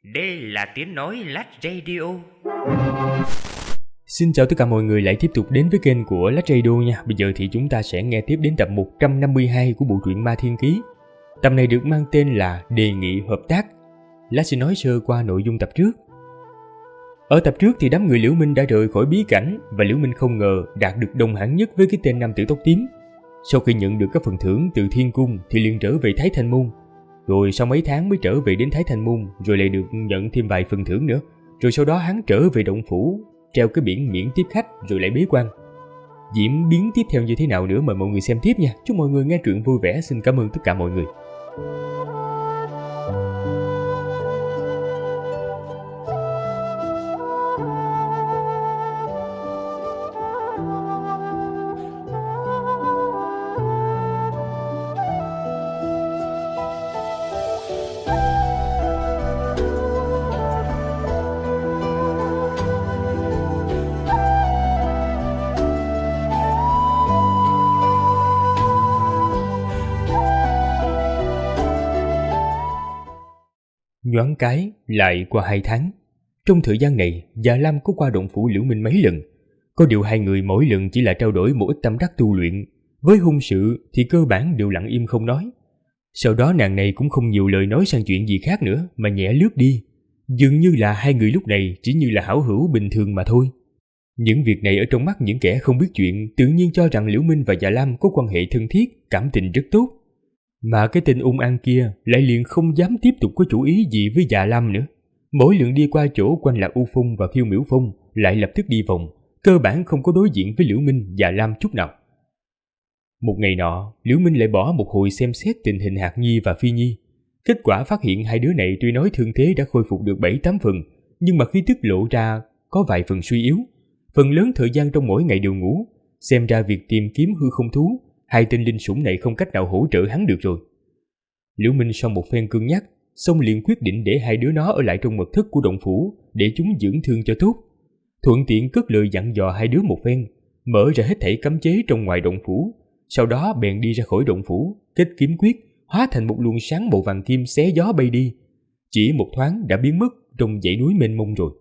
Đây là tiếng nói Lách Radio. Xin chào tất cả mọi người lại tiếp tục đến với kênh của Lách Radio nha. Bây giờ thì chúng ta sẽ nghe tiếp đến tập 152 của bộ truyện Ma Thiên Ký. Tập này được mang tên là Đề nghị hợp tác. Lách sẽ nói sơ qua nội dung tập trước. Ở tập trước thì đám người Liễu Minh đã rời khỏi bí cảnh và Liễu Minh không ngờ đạt được đồng hạng nhất với cái tên nam tử tóc tím. Sau khi nhận được các phần thưởng từ Thiên Cung thì liền trở về Thái Thanh Môn. Rồi sau mấy tháng mới trở về đến Thái Thanh Môn, rồi lại được nhận thêm vài phần thưởng nữa. Rồi sau đó hắn trở về động phủ, treo cái biển miễn tiếp khách rồi lại bế quan. Diễn biến tiếp theo như thế nào nữa mời mọi người xem tiếp nha. Chúc mọi người nghe truyện vui vẻ. Xin cảm ơn tất cả mọi người. Nhoáng cái lại qua 2 tháng. Trong thời gian này, Già Lam có qua động phủ Liễu Minh mấy lần. Có điều hai người mỗi lần chỉ là trao đổi một ít tâm đắc tu luyện. Với hôn sự thì cơ bản đều lặng im không nói. Sau đó nàng này cũng không nhiều lời nói sang chuyện gì khác nữa mà nhẹ lướt đi. Dường như là hai người lúc này chỉ như là hảo hữu bình thường mà thôi. Những việc này ở trong mắt những kẻ không biết chuyện tự nhiên cho rằng Liễu Minh và Già Lam có quan hệ thân thiết, cảm tình rất tốt. Mà cái tên ung an kia lại liền không dám tiếp tục có chủ ý gì với Già Lam nữa. Mỗi lần đi qua chỗ quanh Lạc U Phong và Phiêu Miểu Phong lại lập tức đi vòng, cơ bản không có đối diện với Liễu Minh, Già Lam chút nào. Một ngày nọ, Liễu Minh lại bỏ một hồi xem xét tình hình Hạc Nhi và Phi Nhi. Kết quả phát hiện hai đứa này tuy nói thương thế đã khôi phục được 7-8 phần, nhưng mà khí tức lộ ra có vài phần suy yếu. Phần lớn thời gian trong mỗi ngày đều ngủ, xem ra việc tìm kiếm hư không thú, hai tên linh sủng này không cách nào hỗ trợ hắn được rồi. Liễu Minh sau một phen cân nhắc, xong liền quyết định để hai đứa nó ở lại trong mật thất của động phủ để chúng dưỡng thương cho tốt. Thuận tiện cất lời dặn dò hai đứa một phen, mở ra hết thảy cấm chế trong ngoài động phủ, sau đó bèn đi ra khỏi động phủ, kết kiếm quyết, hóa thành một luồng sáng màu vàng kim xé gió bay đi. Chỉ một thoáng đã biến mất trong dãy núi mênh mông rồi.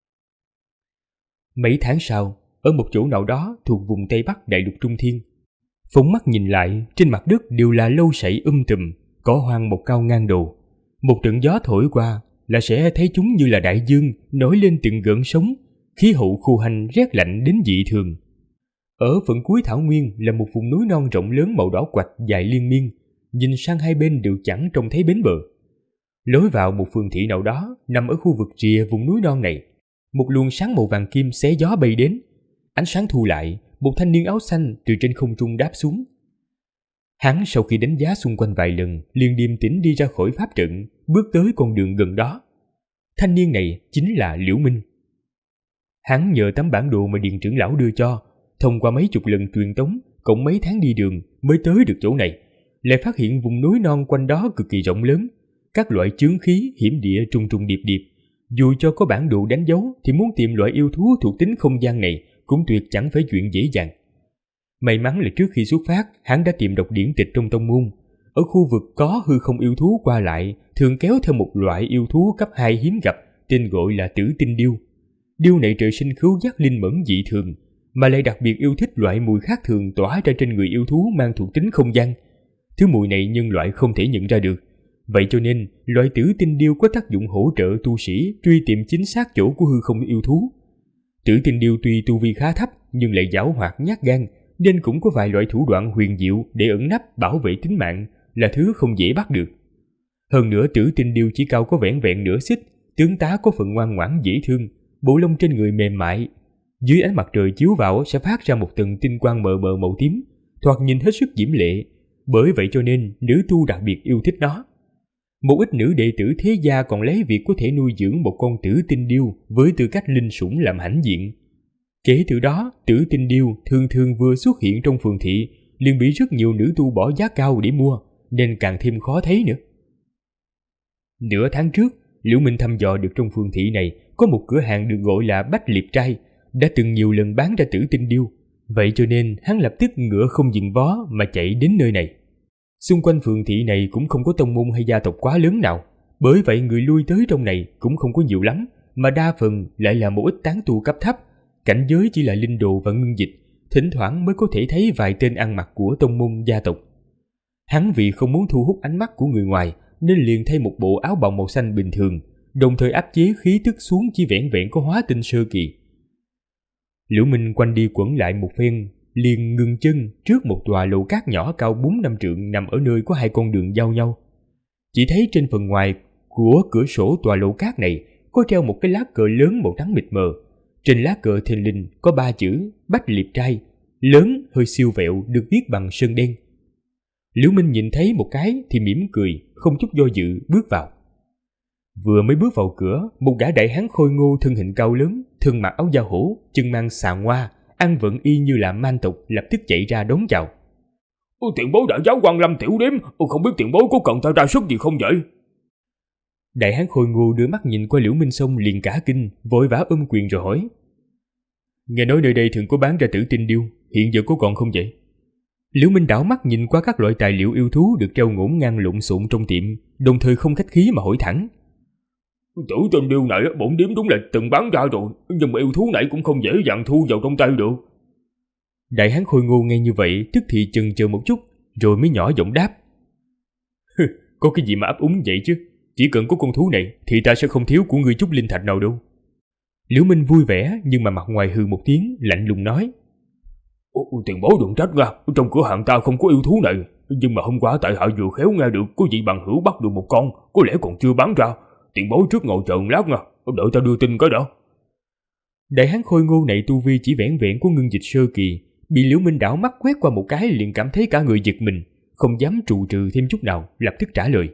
Mấy tháng sau, ở một chỗ nào đó thuộc vùng Tây Bắc Đại Lục Trung Thiên, phóng mắt nhìn lại, trên mặt đất đều là lâu sậy tùm, cỏ hoang mọc cao ngang đầu. Một trận gió thổi qua là sẽ thấy chúng như là đại dương nổi lên từng gợn sóng, khí hậu khô hanh rét lạnh đến dị thường. Ở phần cuối thảo nguyên là một vùng núi non rộng lớn màu đỏ quạch dài liên miên, nhìn sang hai bên đều chẳng trông thấy bến bờ. Lối vào một phường thị nào đó nằm ở khu vực rìa vùng núi non này, một luồng sáng màu vàng kim xé gió bay đến. Ánh sáng thu lại, một thanh niên áo xanh từ trên không trung đáp xuống. Hắn sau khi đánh giá xung quanh vài lần, liền điềm tĩnh đi ra khỏi pháp trận, bước tới con đường gần đó. Thanh niên này chính là Liễu Minh. Hắn nhờ tấm bản đồ mà Điền trưởng lão đưa cho, thông qua mấy chục lần truyền tống, cộng mấy tháng đi đường mới tới được chỗ này, lại phát hiện vùng núi non quanh đó cực kỳ rộng lớn, các loại chướng khí hiểm địa trùng trùng điệp điệp. Dù cho có bản đồ đánh dấu thì muốn tìm loại yêu thú thuộc tính không gian này cũng tuyệt chẳng phải chuyện dễ dàng. May mắn là trước khi xuất phát, hắn đã tìm đọc điển tịch trong tông môn. Ở khu vực có hư không yêu thú qua lại, thường kéo theo một loại yêu thú cấp 2 hiếm gặp, tên gọi là Tử Tinh Điêu. Điêu này trời sinh khứu giác linh mẫn dị thường, mà lại đặc biệt yêu thích loại mùi khác thường tỏa ra trên người yêu thú mang thuộc tính không gian. Thứ mùi này nhân loại không thể nhận ra được. Vậy cho nên, loại Tử Tinh Điêu có tác dụng hỗ trợ tu sĩ truy tìm chính xác chỗ của hư không yêu thú. Tử Tinh Điêu tuy tu vi khá thấp nhưng lại giảo hoạt nhát gan, nên cũng có vài loại thủ đoạn huyền diệu để ẩn nấp bảo vệ tính mạng, là thứ không dễ bắt được. Hơn nữa Tử Tinh Điêu chỉ cao có vẻn vẹn nửa xích, tướng tá có phần ngoan ngoãn dễ thương, bộ lông trên người mềm mại, dưới ánh mặt trời chiếu vào sẽ phát ra một tầng tinh quang mờ mờ màu tím, thoạt nhìn hết sức diễm lệ. Bởi vậy cho nên nữ tu đặc biệt yêu thích nó. Một ít nữ đệ tử thế gia còn lấy việc có thể nuôi dưỡng một con Tử Tinh Điêu với tư cách linh sủng làm hãnh diện. Kể từ đó, Tử Tinh Điêu thường thường vừa xuất hiện trong phường thị liền bị rất nhiều nữ tu bỏ giá cao để mua, nên càng thêm khó thấy nữa. Nửa tháng trước, Liễu Minh thăm dò được trong phường thị này có một cửa hàng được gọi là Bách Liệp Trai, đã từng nhiều lần bán ra Tử Tinh Điêu. Vậy cho nên hắn lập tức ngựa không dừng vó mà chạy đến nơi này. Xung quanh phường thị này cũng không có tông môn hay gia tộc quá lớn nào, Bởi vậy người lui tới trong này cũng không có nhiều lắm, mà đa phần lại là một ít tán tu cấp thấp, cảnh giới chỉ là linh đồ và ngưng dịch, thỉnh thoảng mới có thể thấy vài tên ăn mặc của tông môn gia tộc. Hắn vì không muốn thu hút ánh mắt của người ngoài nên liền thay một bộ áo bào màu xanh bình thường, đồng thời áp chế khí tức xuống chỉ vẻn vẹn có hóa tinh sơ kỳ. Liễu Minh quanh đi quẩn lại một phen, liền ngừng chân trước một tòa lầu cát nhỏ cao 4-5 trượng nằm ở nơi có hai con đường giao nhau. Chỉ thấy trên phần ngoài của cửa sổ tòa lầu cát này có treo một cái lá cờ lớn màu trắng mịt mờ. Trên lá cờ thình lình có 3 chữ Bách Liệp Trai, lớn hơi siêu vẹo, được viết bằng sơn đen. Liễu Minh nhìn thấy một cái thì mỉm cười, không chút do dự bước vào. Vừa mới bước vào cửa, một gã đại hán khôi ngô thân hình cao lớn, thân mặc áo da hổ, chân mang xà ngoa, ăn vận y như là man tộc, lập tức chạy ra đón chào. Tiền bối đại giáo Quan Lâm tiểu điếm, không biết tiền bối có cần ta ra sức gì không vậy? Đại hán khôi ngô đưa mắt nhìn qua Liễu Minh xong liền cả kinh, vội vã ôm quyền rồi hỏi: Nghe nói nơi đây thường có bán ra tử tinh điêu, hiện giờ có còn không vậy? Liễu Minh đảo mắt nhìn qua các loại tài liệu yêu thú được treo ngổn ngang lộn xộn trong tiệm, đồng thời không khách khí mà hỏi thẳng: Tử tinh điêu này bổn điếm đúng là từng bán ra rồi, nhưng mà yêu thú này cũng không dễ dàng thu vào trong tay được. Đại hán khôi ngô nghe như vậy tức thì chần chờ một chút, rồi mới nhỏ giọng đáp: Có cái gì mà ấp úng vậy chứ? Chỉ cần có con thú này thì ta sẽ không thiếu của ngươi chút linh thạch nào đâu. Liễu Minh vui vẻ nhưng mà mặt ngoài hừ một tiếng, lạnh lùng nói: Tiền bối đừng trách nha, trong cửa hàng ta không có yêu thú này, nhưng mà hôm qua tại hạ vừa khéo nghe được có vị bằng hữu bắt được một con, có lẽ còn chưa bán ra. Tiền bối trước ngồi chờ lát nha, đợi ta đưa tin cái đó. Đại hán khôi ngô này tu vi chỉ vẻn vẹn của ngưng dịch sơ kỳ, bị Liễu Minh đảo mắt quét qua một cái liền cảm thấy cả người giật mình, không dám trụ trừ thêm chút nào, lập tức trả lời: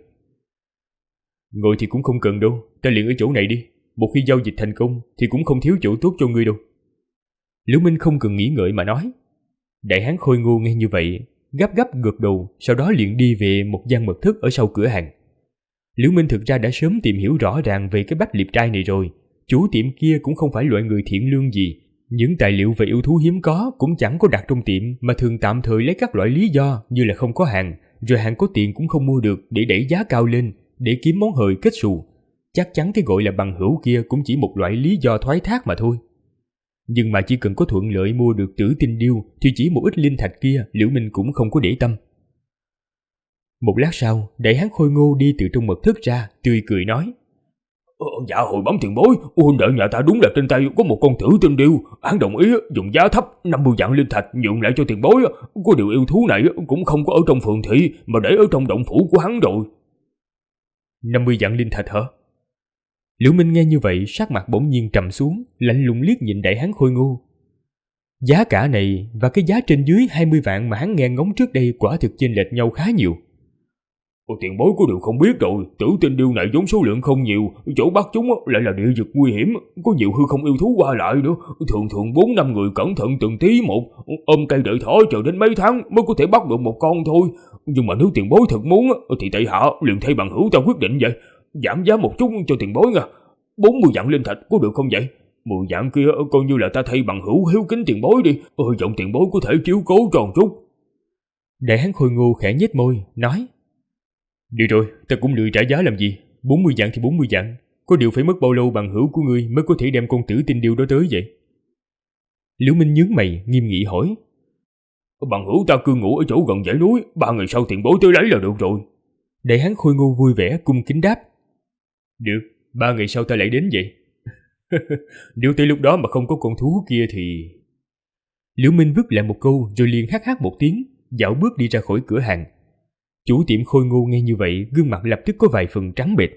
Ngồi thì cũng không cần đâu, ta liền ở chỗ này đi, một khi giao dịch thành công thì cũng không thiếu chỗ tốt cho ngươi đâu. Liễu Minh không cần nghĩ ngợi mà nói. Đại hán khôi ngô nghe như vậy, gấp gấp gật đầu, sau đó liền đi về một gian mật thất ở sau cửa hàng. Liễu Minh thực ra đã sớm tìm hiểu rõ ràng về cái Bách Liệp Trai này rồi, chủ tiệm kia cũng không phải loại người thiện lương gì, những tài liệu về yêu thú hiếm có cũng chẳng có đặt trong tiệm, mà thường tạm thời lấy các loại lý do như là không có hàng, rồi hàng có tiền cũng không mua được để đẩy giá cao lên, để kiếm món hời kết xù. Chắc chắn cái gọi là bằng hữu kia cũng chỉ một loại lý do thoái thác mà thôi. Nhưng mà chỉ cần có thuận lợi mua được tử tinh điêu thì chỉ một ít linh thạch kia Liễu Minh cũng không có để tâm. Một lát sau, đại hán khôi ngô đi từ trong mật thất ra, tươi cười nói: Dạ hồi bấm tiền bối, huynh đệ nhà ta đúng là trên tay có một con tử tinh điêu, hắn đồng ý dùng giá thấp 50 vạn linh thạch nhượng lại cho tiền bối. Có điều yêu thú này cũng không có ở trong phường thị mà để ở trong động phủ của hắn rồi. 50 vạn linh thạch hả? Liễu Minh nghe như vậy sắc mặt bỗng nhiên trầm xuống, lạnh lùng liếc nhìn đại hán khôi ngô. Giá cả này và cái giá trên dưới 20 vạn mà hắn nghe ngóng trước đây quả thực chênh lệch nhau khá nhiều. Tiền bối có điều không biết rồi, tử tinh điêu này vốn số lượng không nhiều, chỗ bắt chúng lại là địa vực nguy hiểm, có nhiều hư không yêu thú qua lại nữa, thường 4-5 người cẩn thận từng tí một, ôm cây đợi thỏ chờ đến mấy tháng mới có thể bắt được một con thôi. Nhưng mà nếu tiền bối thật muốn thì tại hạ liền thay bằng hữu ta quyết định vậy, giảm giá một chút cho tiền bối nha, 40 vạn linh thạch có được không vậy? 10 vạn kia coi như là ta thay bằng hữu hiếu kính tiền bối đi, giọng tiền bối có thể chiếu cố tròn chút. Đại hán khôi ngô khẽ nhếch môi, nói: Được rồi, ta cũng lười trả giá làm gì, 40 vạn thì 40 vạn, có điều phải mất bao lâu bằng hữu của ngươi mới có thể đem con tử tinh điêu đó tới vậy? Liễu Minh nhướng mày, nghiêm nghị hỏi. Bằng hữu ta cư ngụ ở chỗ gần dãy núi, 3 ngày sau tiền bối tới lấy là được rồi. Đại hán khôi ngô vui vẻ cung kính đáp. Được, 3 ngày sau ta lại đến vậy. Nếu tới lúc đó mà không có con thú kia thì... Liễu Minh vứt lại một câu rồi liền hắc hắc một tiếng, dạo bước đi ra khỏi cửa hàng. Chủ tiệm khôi ngô nghe như vậy, gương mặt lập tức có vài phần trắng bệch.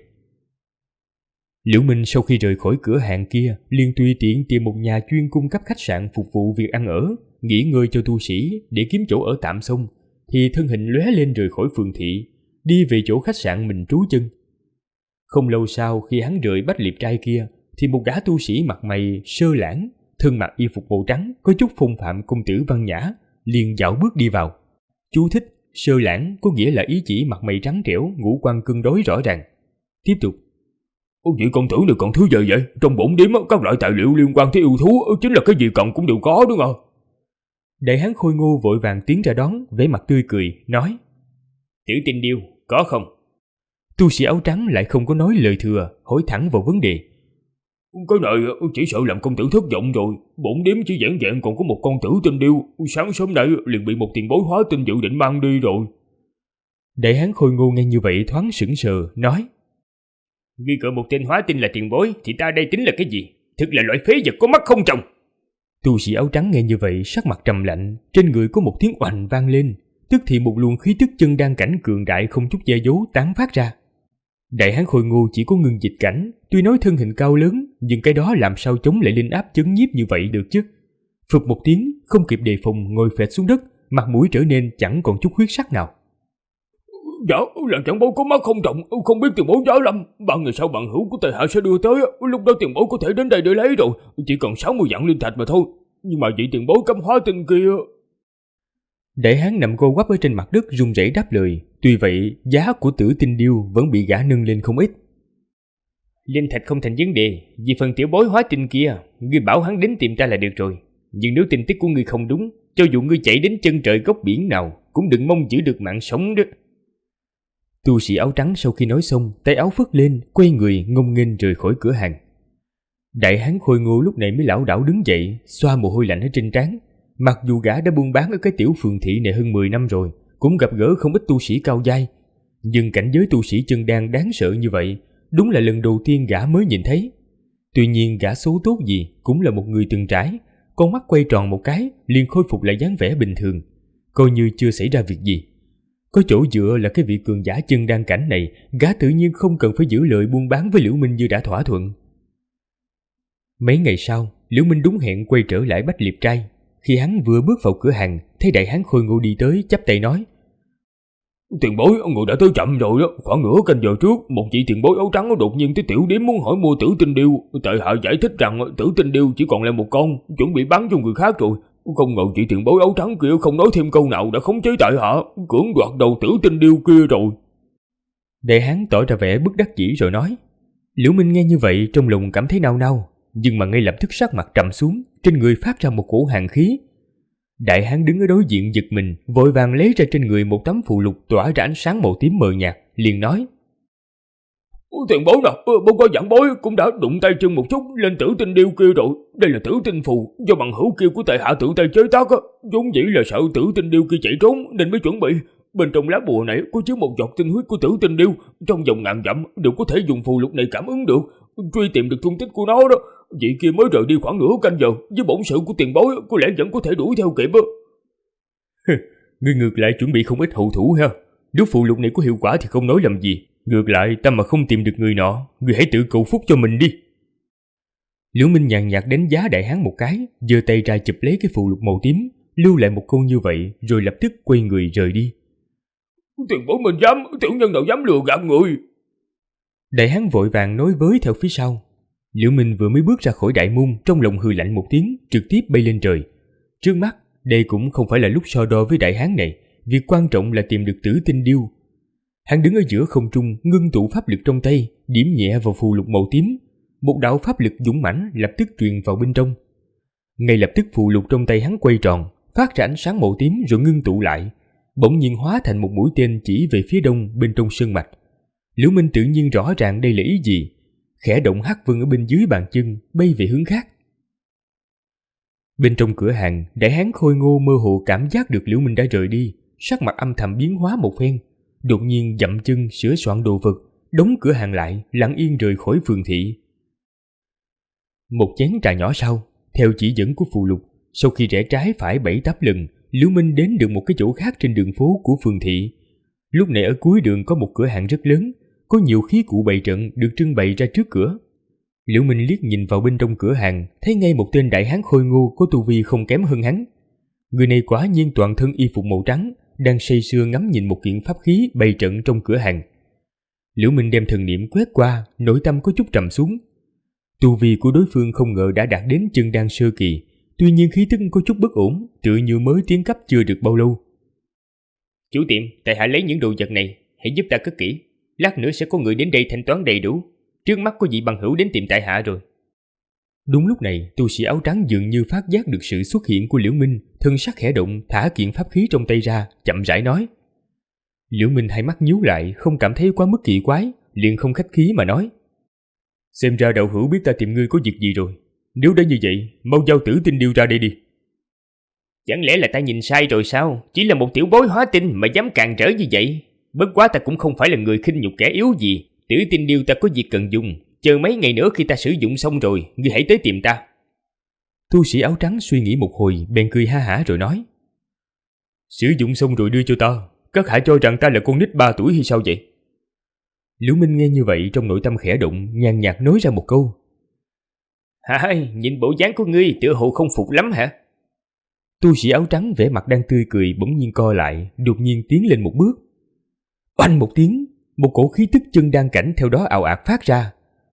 Liễu Minh sau khi rời khỏi cửa hàng kia, liền tùy tiện tìm một nhà chuyên cung cấp khách sạn phục vụ việc ăn ở, nghỉ ngơi cho tu sĩ để kiếm chỗ ở tạm xong, thì thân hình lóe lên rời khỏi phường thị, đi về chỗ khách sạn mình trú chân. Không lâu sau khi hắn rời Bách Liệp Trai kia, thì một gã tu sĩ mặt mày sơ lãng, thân mặc y phục màu trắng, có chút phong phạm công tử văn nhã, liền dạo bước đi vào. Chú thích: sơ lãng có nghĩa là ý chỉ mặt mày trắng trẻo, ngũ quan cân đối rõ ràng. Tiếp tục. Vị công tử này còn thứ gì vậy? Trong bổn điếm các loại tài liệu liên quan tới yêu thú chính là cái gì cần cũng đều có đúng không? Đại hán khôi ngô vội vàng tiến ra đón, vẻ mặt tươi cười, nói: Tử tinh điêu, có không? Tu sĩ áo trắng lại không có nói lời thừa, hỏi thẳng vào vấn đề. Cái này chỉ sợ làm công tử thất vọng rồi. Bổn điếm chỉ vẻn vẹn còn có một con tử tinh điêu, sáng sớm nay liền bị một tiền bối hóa tinh dự định mang đi rồi. Đại hán Khôi Ngô nghe như vậy thoáng sững sờ, nói. Nghi cỡ một tên hóa tinh là tiền bối thì ta đây tính là cái gì? Thực là loại phế vật có mắt không tròng. Tu sĩ áo trắng nghe như vậy sắc mặt trầm lạnh, trên người có một tiếng oành vang lên, tức thì một luồng khí tức chân đan cảnh cường đại không chút che giấu tán phát ra. Đại hán Khôi Ngô chỉ có ngưng dịch cảnh, tuy nói thân hình cao lớn, nhưng cái đó làm sao chống lại linh áp chấn nhiếp như vậy được chứ? Phụt một tiếng, không kịp đề phòng ngồi phệt xuống đất, mặt mũi trở nên chẳng còn chút huyết sắc nào. Dạ, là chẳng bối có mắt không trọng, không biết tiền bối giá lâm. 3 ngày sau bạn hữu của Tề Hạ sẽ đưa tới, lúc đó tiền bối có thể đến đây để lấy rồi. Chỉ cần 60 vạn linh thạch mà thôi. Nhưng mà vị tiền bối cấm hóa tinh kia... Đại hán nằm co quắp ở trên mặt đất run rẩy đáp lời. Tuy vậy, giá của tử tinh điêu vẫn bị gã nâng lên không ít. Linh thạch không thành vấn đề, vì phần tiểu bối hóa tinh kia, ngươi bảo hắn đến tìm ta là được rồi. Nhưng nếu tin tức của ngươi không đúng, cho dù ngươi chạy đến chân trời góc biển nào, cũng đừng mong giữ được mạng sống đó. Tu sĩ áo trắng sau khi nói xong, tay áo phất lên, quay người ngông nghênh rời khỏi cửa hàng. Đại hán Khôi Ngô lúc này mới lảo đảo đứng dậy, xoa mồ hôi lạnh ở trên trán. Mặc dù gã đã buôn bán ở cái tiểu phường thị này hơn 10 năm rồi, cũng gặp gỡ không ít tu sĩ cao giai, nhưng cảnh giới tu sĩ chân đan đáng sợ như vậy, đúng là lần đầu tiên gã mới nhìn thấy. Tuy nhiên gã xấu tốt gì cũng là một người từng trải, con mắt quay tròn một cái liền khôi phục lại dáng vẻ bình thường, coi như chưa xảy ra việc gì. Có chỗ dựa là cái vị cường giả chân đan cảnh này, gã tự nhiên không cần phải giữ lời buôn bán với Liễu Minh như đã thỏa thuận. Mấy ngày sau, Liễu Minh đúng hẹn quay trở lại Bách Liệp Trai. Khi hắn vừa bước vào cửa hàng, thấy đại hán Khôi Ngô đi tới, chắp tay nói: Tiền bối, người đã tới chậm rồi đó. Khoảng nửa canh giờ trước, một vị tiền bối áo trắng đột nhiên tới tiểu điếm muốn hỏi mua tử tinh điêu. Tệ Hạ giải thích rằng tử tinh điêu chỉ còn lại một con, chuẩn bị bán cho người khác rồi. Không ngờ chị tiền bối áo trắng kia không nói thêm câu nào đã khống chế Tệ Hạ, cưỡng đoạt đầu tử tinh điêu kia rồi. Đại hán tỏ ra vẻ bất đắc dĩ rồi nói. Liễu Minh nghe như vậy trong lòng cảm thấy nao nao, nhưng mà ngay lập tức sắc mặt trầm xuống, trên người phát ra một cổ hàn khí. Đại hán đứng ở đối diện giật mình, vội vàng lấy ra trên người một tấm phù lục tỏa ra ánh sáng màu tím mờ nhạt, liền nói: Tiền bối nào, bố có giảng bối cũng đã đụng tay chân một chút lên tử tinh điêu kia rồi. Đây là tử tinh phù do bằng hữu kia của Tề Hạ tự tay chế tác, vốn dĩ là sợ tử tinh điêu kia chạy trốn nên mới chuẩn bị. Bên trong lá bùa này có chứa một giọt tinh huyết của tử tinh điêu, trong vòng ngàn dặm đều có thể dùng phù lục này cảm ứng được, truy tìm được tung tích của nó đó. Vị kia mới rời đi khoảng nửa canh giờ, với bổn sự của tiền bối có lẽ vẫn có thể đuổi theo kịp. Ngươi ngược lại chuẩn bị không ít hậu thủ ha. Nếu phù lục này có hiệu quả thì không nói làm gì, ngược lại ta mà không tìm được người nọ, ngươi hãy tự cầu phúc cho mình đi. Liễu Minh nhàn nhạt đánh giá đại hán một cái, giơ tay ra chụp lấy cái phù lục màu tím, lưu lại một câu như vậy, rồi lập tức quay người rời đi. Tiền bối mình dám, tiểu nhân nào dám lừa gạt người. Đại hán vội vàng nói với theo phía sau. Liễu Minh vừa mới bước ra khỏi đại môn, trong lòng hừ lạnh một tiếng, trực tiếp bay lên trời. Trước mắt, đây cũng không phải là lúc so đo với đại hán này, việc quan trọng là tìm được tử tinh điêu. Hắn đứng ở giữa không trung, ngưng tụ pháp lực trong tay, điểm nhẹ vào phù lục màu tím. Một đạo pháp lực dũng mãnh lập tức truyền vào bên trong. Ngay lập tức phù lục trong tay hắn quay tròn, phát ra ánh sáng màu tím rồi ngưng tụ lại, bỗng nhiên hóa thành một mũi tên chỉ về phía đông bên trong sơn mạch. Liễu Minh tự nhiên rõ ràng đây là ý gì, khẽ động hắc vân ở bên dưới bàn chân, bay về hướng khác. Bên trong cửa hàng, đại hán Khôi Ngô mơ hồ cảm giác được Liễu Minh đã rời đi, sắc mặt âm thầm biến hóa một phen, đột nhiên dậm chân sửa soạn đồ vật, đóng cửa hàng lại, lặng yên rời khỏi phường thị. Một chén trà nhỏ sau, theo chỉ dẫn của phù lục, sau khi rẽ trái phải 7-8 lần, Liễu Minh đến được một cái chỗ khác trên đường phố của phường thị. Lúc này ở cuối đường có một cửa hàng rất lớn, có nhiều khí cụ bày trận được trưng bày ra trước cửa. Liễu Minh liếc nhìn vào bên trong cửa hàng, thấy ngay một tên đại hán Khôi Ngô có tu vi không kém hơn hắn. Người này quả nhiên toàn thân y phục màu trắng, đang say sưa ngắm nhìn một kiện pháp khí bày trận trong cửa hàng. Liễu Minh đem thần niệm quét qua, nội tâm có chút trầm xuống. Tu vi của đối phương không ngờ đã đạt đến chân đan sơ kỳ, tuy nhiên khí tức có chút bất ổn, tựa như mới tiến cấp chưa được bao lâu. Chủ tiệm, tại hạ lấy những đồ vật này, hãy giúp ta cất kỹ. Lát nữa sẽ có người đến đây thanh toán đầy đủ. Trước mắt có vị bằng hữu đến tìm tại hạ rồi. Đúng lúc này, tu sĩ áo trắng dường như phát giác được sự xuất hiện của Liễu Minh, thân sắc khẽ động, thả kiện pháp khí trong tay ra, chậm rãi nói: Liễu Minh hai mắt nhíu lại, không cảm thấy quá mức kỳ quái, liền không khách khí mà nói: Xem ra đạo hữu biết ta tìm ngươi có việc gì rồi. Nếu đã như vậy, mau giao tử tinh điêu ra đây đi. Chẳng lẽ là ta nhìn sai rồi sao? Chỉ là một tiểu bối hóa tinh mà dám càn trở như vậy. Bất quá ta cũng không phải là người khinh nhục kẻ yếu gì. Tử tinh điêu ta có việc cần dùng. Chờ mấy ngày nữa khi ta sử dụng xong rồi, ngươi hãy tới tìm ta. Tu sĩ áo trắng suy nghĩ một hồi, bèn cười ha hả rồi nói: Sử dụng xong rồi đưa cho ta. Các hạ cho rằng ta là con nít 3 tuổi hay sao vậy? Liễu Minh nghe như vậy trong nội tâm khẽ động, nhàn nhạt nói ra một câu: Hả, nhìn bộ dáng của ngươi tựa hồ không phục lắm hả? Tu sĩ áo trắng vẻ mặt đang tươi cười bỗng nhiên co lại, đột nhiên tiến lên một bước. Oanh một tiếng, một cổ khí tức chân đan cảnh theo đó ào ạt phát ra.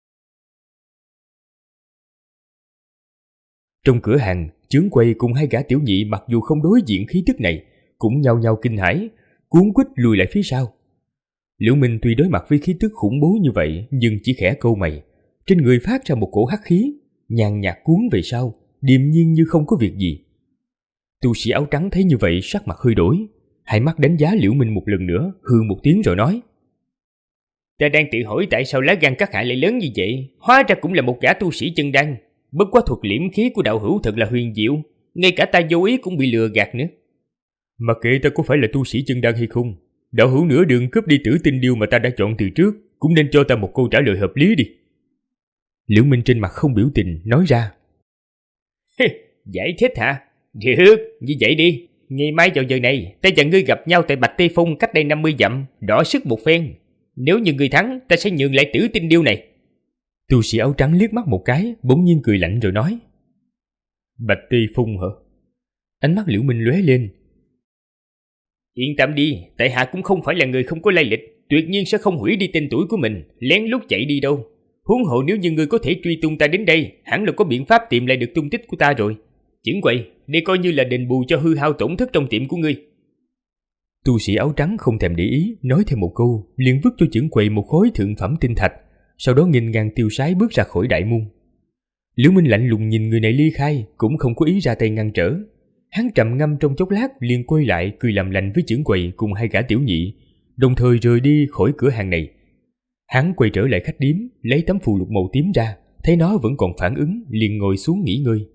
Trong cửa hàng, Chướng Quầy cùng hai gã tiểu nhị mặc dù không đối diện khí tức này, cũng nhao nhao kinh hãi, cuống quýt lùi lại phía sau. Liễu Minh tuy đối mặt với khí tức khủng bố như vậy, nhưng chỉ khẽ câu mày, trên người phát ra một cổ hắc khí, nhàn nhạt cuốn về sau, điềm nhiên như không có việc gì. Tu sĩ áo trắng thấy như vậy sắc mặt hơi đổi, hai mắt đánh giá Liễu Minh một lần nữa, hừ một tiếng rồi nói: Ta đang tự hỏi tại sao lá gan các hạ lại lớn như vậy, hóa ra cũng là một gã tu sĩ chân đan. Bất quá thuật liễm khí của đạo hữu thật là huyền diệu, ngay cả ta vô ý cũng bị lừa gạt nữa. Mặc kệ ta có phải là tu sĩ chân đan hay không, đạo hữu nửa đường cướp đi tử tinh điêu mà ta đã chọn từ trước, cũng nên cho ta một câu trả lời hợp lý đi. Liễu Minh trên mặt không biểu tình nói ra: Giải thích hả? Được, như vậy đi. Ngày mai vào giờ này, ta và ngươi gặp nhau tại Bạch Tây Phong cách đây 50 dặm, đỏ sức một phen. Nếu như ngươi thắng, ta sẽ nhường lại tử tinh điêu này. Tu sĩ áo trắng liếc mắt một cái, bỗng nhiên cười lạnh rồi nói: Bạch Tây Phong hả? Ánh mắt Liễu Minh lóe lên. Yên tâm đi, tại hạ cũng không phải là người không có lai lịch, tuyệt nhiên sẽ không hủy đi tên tuổi của mình, lén lút chạy đi đâu. Huống hộ nếu như ngươi có thể truy tung ta đến đây, hẳn là có biện pháp tìm lại được tung tích của ta rồi. Chưởng Quầy, đây coi như là đền bù cho hư hao tổn thất trong tiệm của ngươi. Tu sĩ áo trắng không thèm để ý, nói thêm một câu, liền vứt cho Chưởng Quầy một khối thượng phẩm tinh thạch, sau đó nghênh ngang tiêu sái bước ra khỏi đại môn. Liễu Minh lạnh lùng nhìn người này ly khai, cũng không có ý ra tay ngăn trở. Hắn trầm ngâm trong chốc lát, liền quay lại cười làm lành với Chưởng Quầy cùng hai gã tiểu nhị, đồng thời rời đi khỏi cửa hàng này. Hắn quay trở lại khách điếm, lấy tấm phù lục màu tím ra, thấy nó vẫn còn phản ứng, liền ngồi xuống nghỉ ngơi.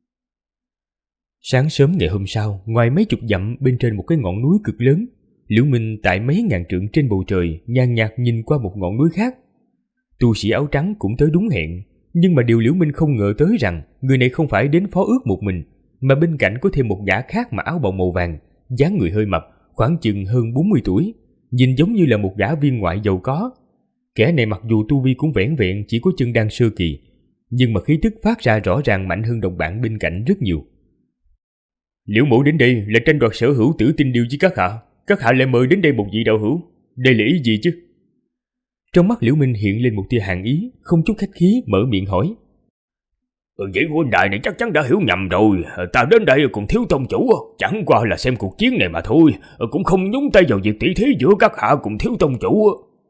Sáng sớm ngày hôm sau, ngoài mấy chục dặm bên trên một cái ngọn núi cực lớn, Liễu Minh tại mấy ngàn trượng trên bầu trời nhàn nhạt nhìn qua một ngọn núi khác. Tu sĩ áo trắng cũng tới đúng hẹn, nhưng mà điều Liễu Minh không ngờ tới rằng người này không phải đến phó ước một mình, mà bên cạnh có thêm một gã khác mặc áo bào màu vàng, dáng người hơi mập, khoảng chừng hơn 40 tuổi, nhìn giống như là một gã viên ngoại giàu có. Kẻ này mặc dù tu vi cũng vẻn vẹn chỉ có chân đan sơ kỳ, nhưng mà khí tức phát ra rõ ràng mạnh hơn đồng bạn bên cạnh rất nhiều. Liễu mẫu đến đây là tranh đoạt sở hữu tử tinh điêu với các hạ lại mời đến đây một vị đạo hữu, đây là ý gì chứ? Trong mắt Liễu Minh hiện lên một tia hàn ý, không chút khách khí mở miệng hỏi. Vậy huynh đài này chắc chắn đã hiểu nhầm rồi, ta đến đây cùng thiếu tông chủ, chẳng qua là xem cuộc chiến này mà thôi, cũng không nhúng tay vào việc tỷ thí giữa các hạ cùng thiếu tông chủ.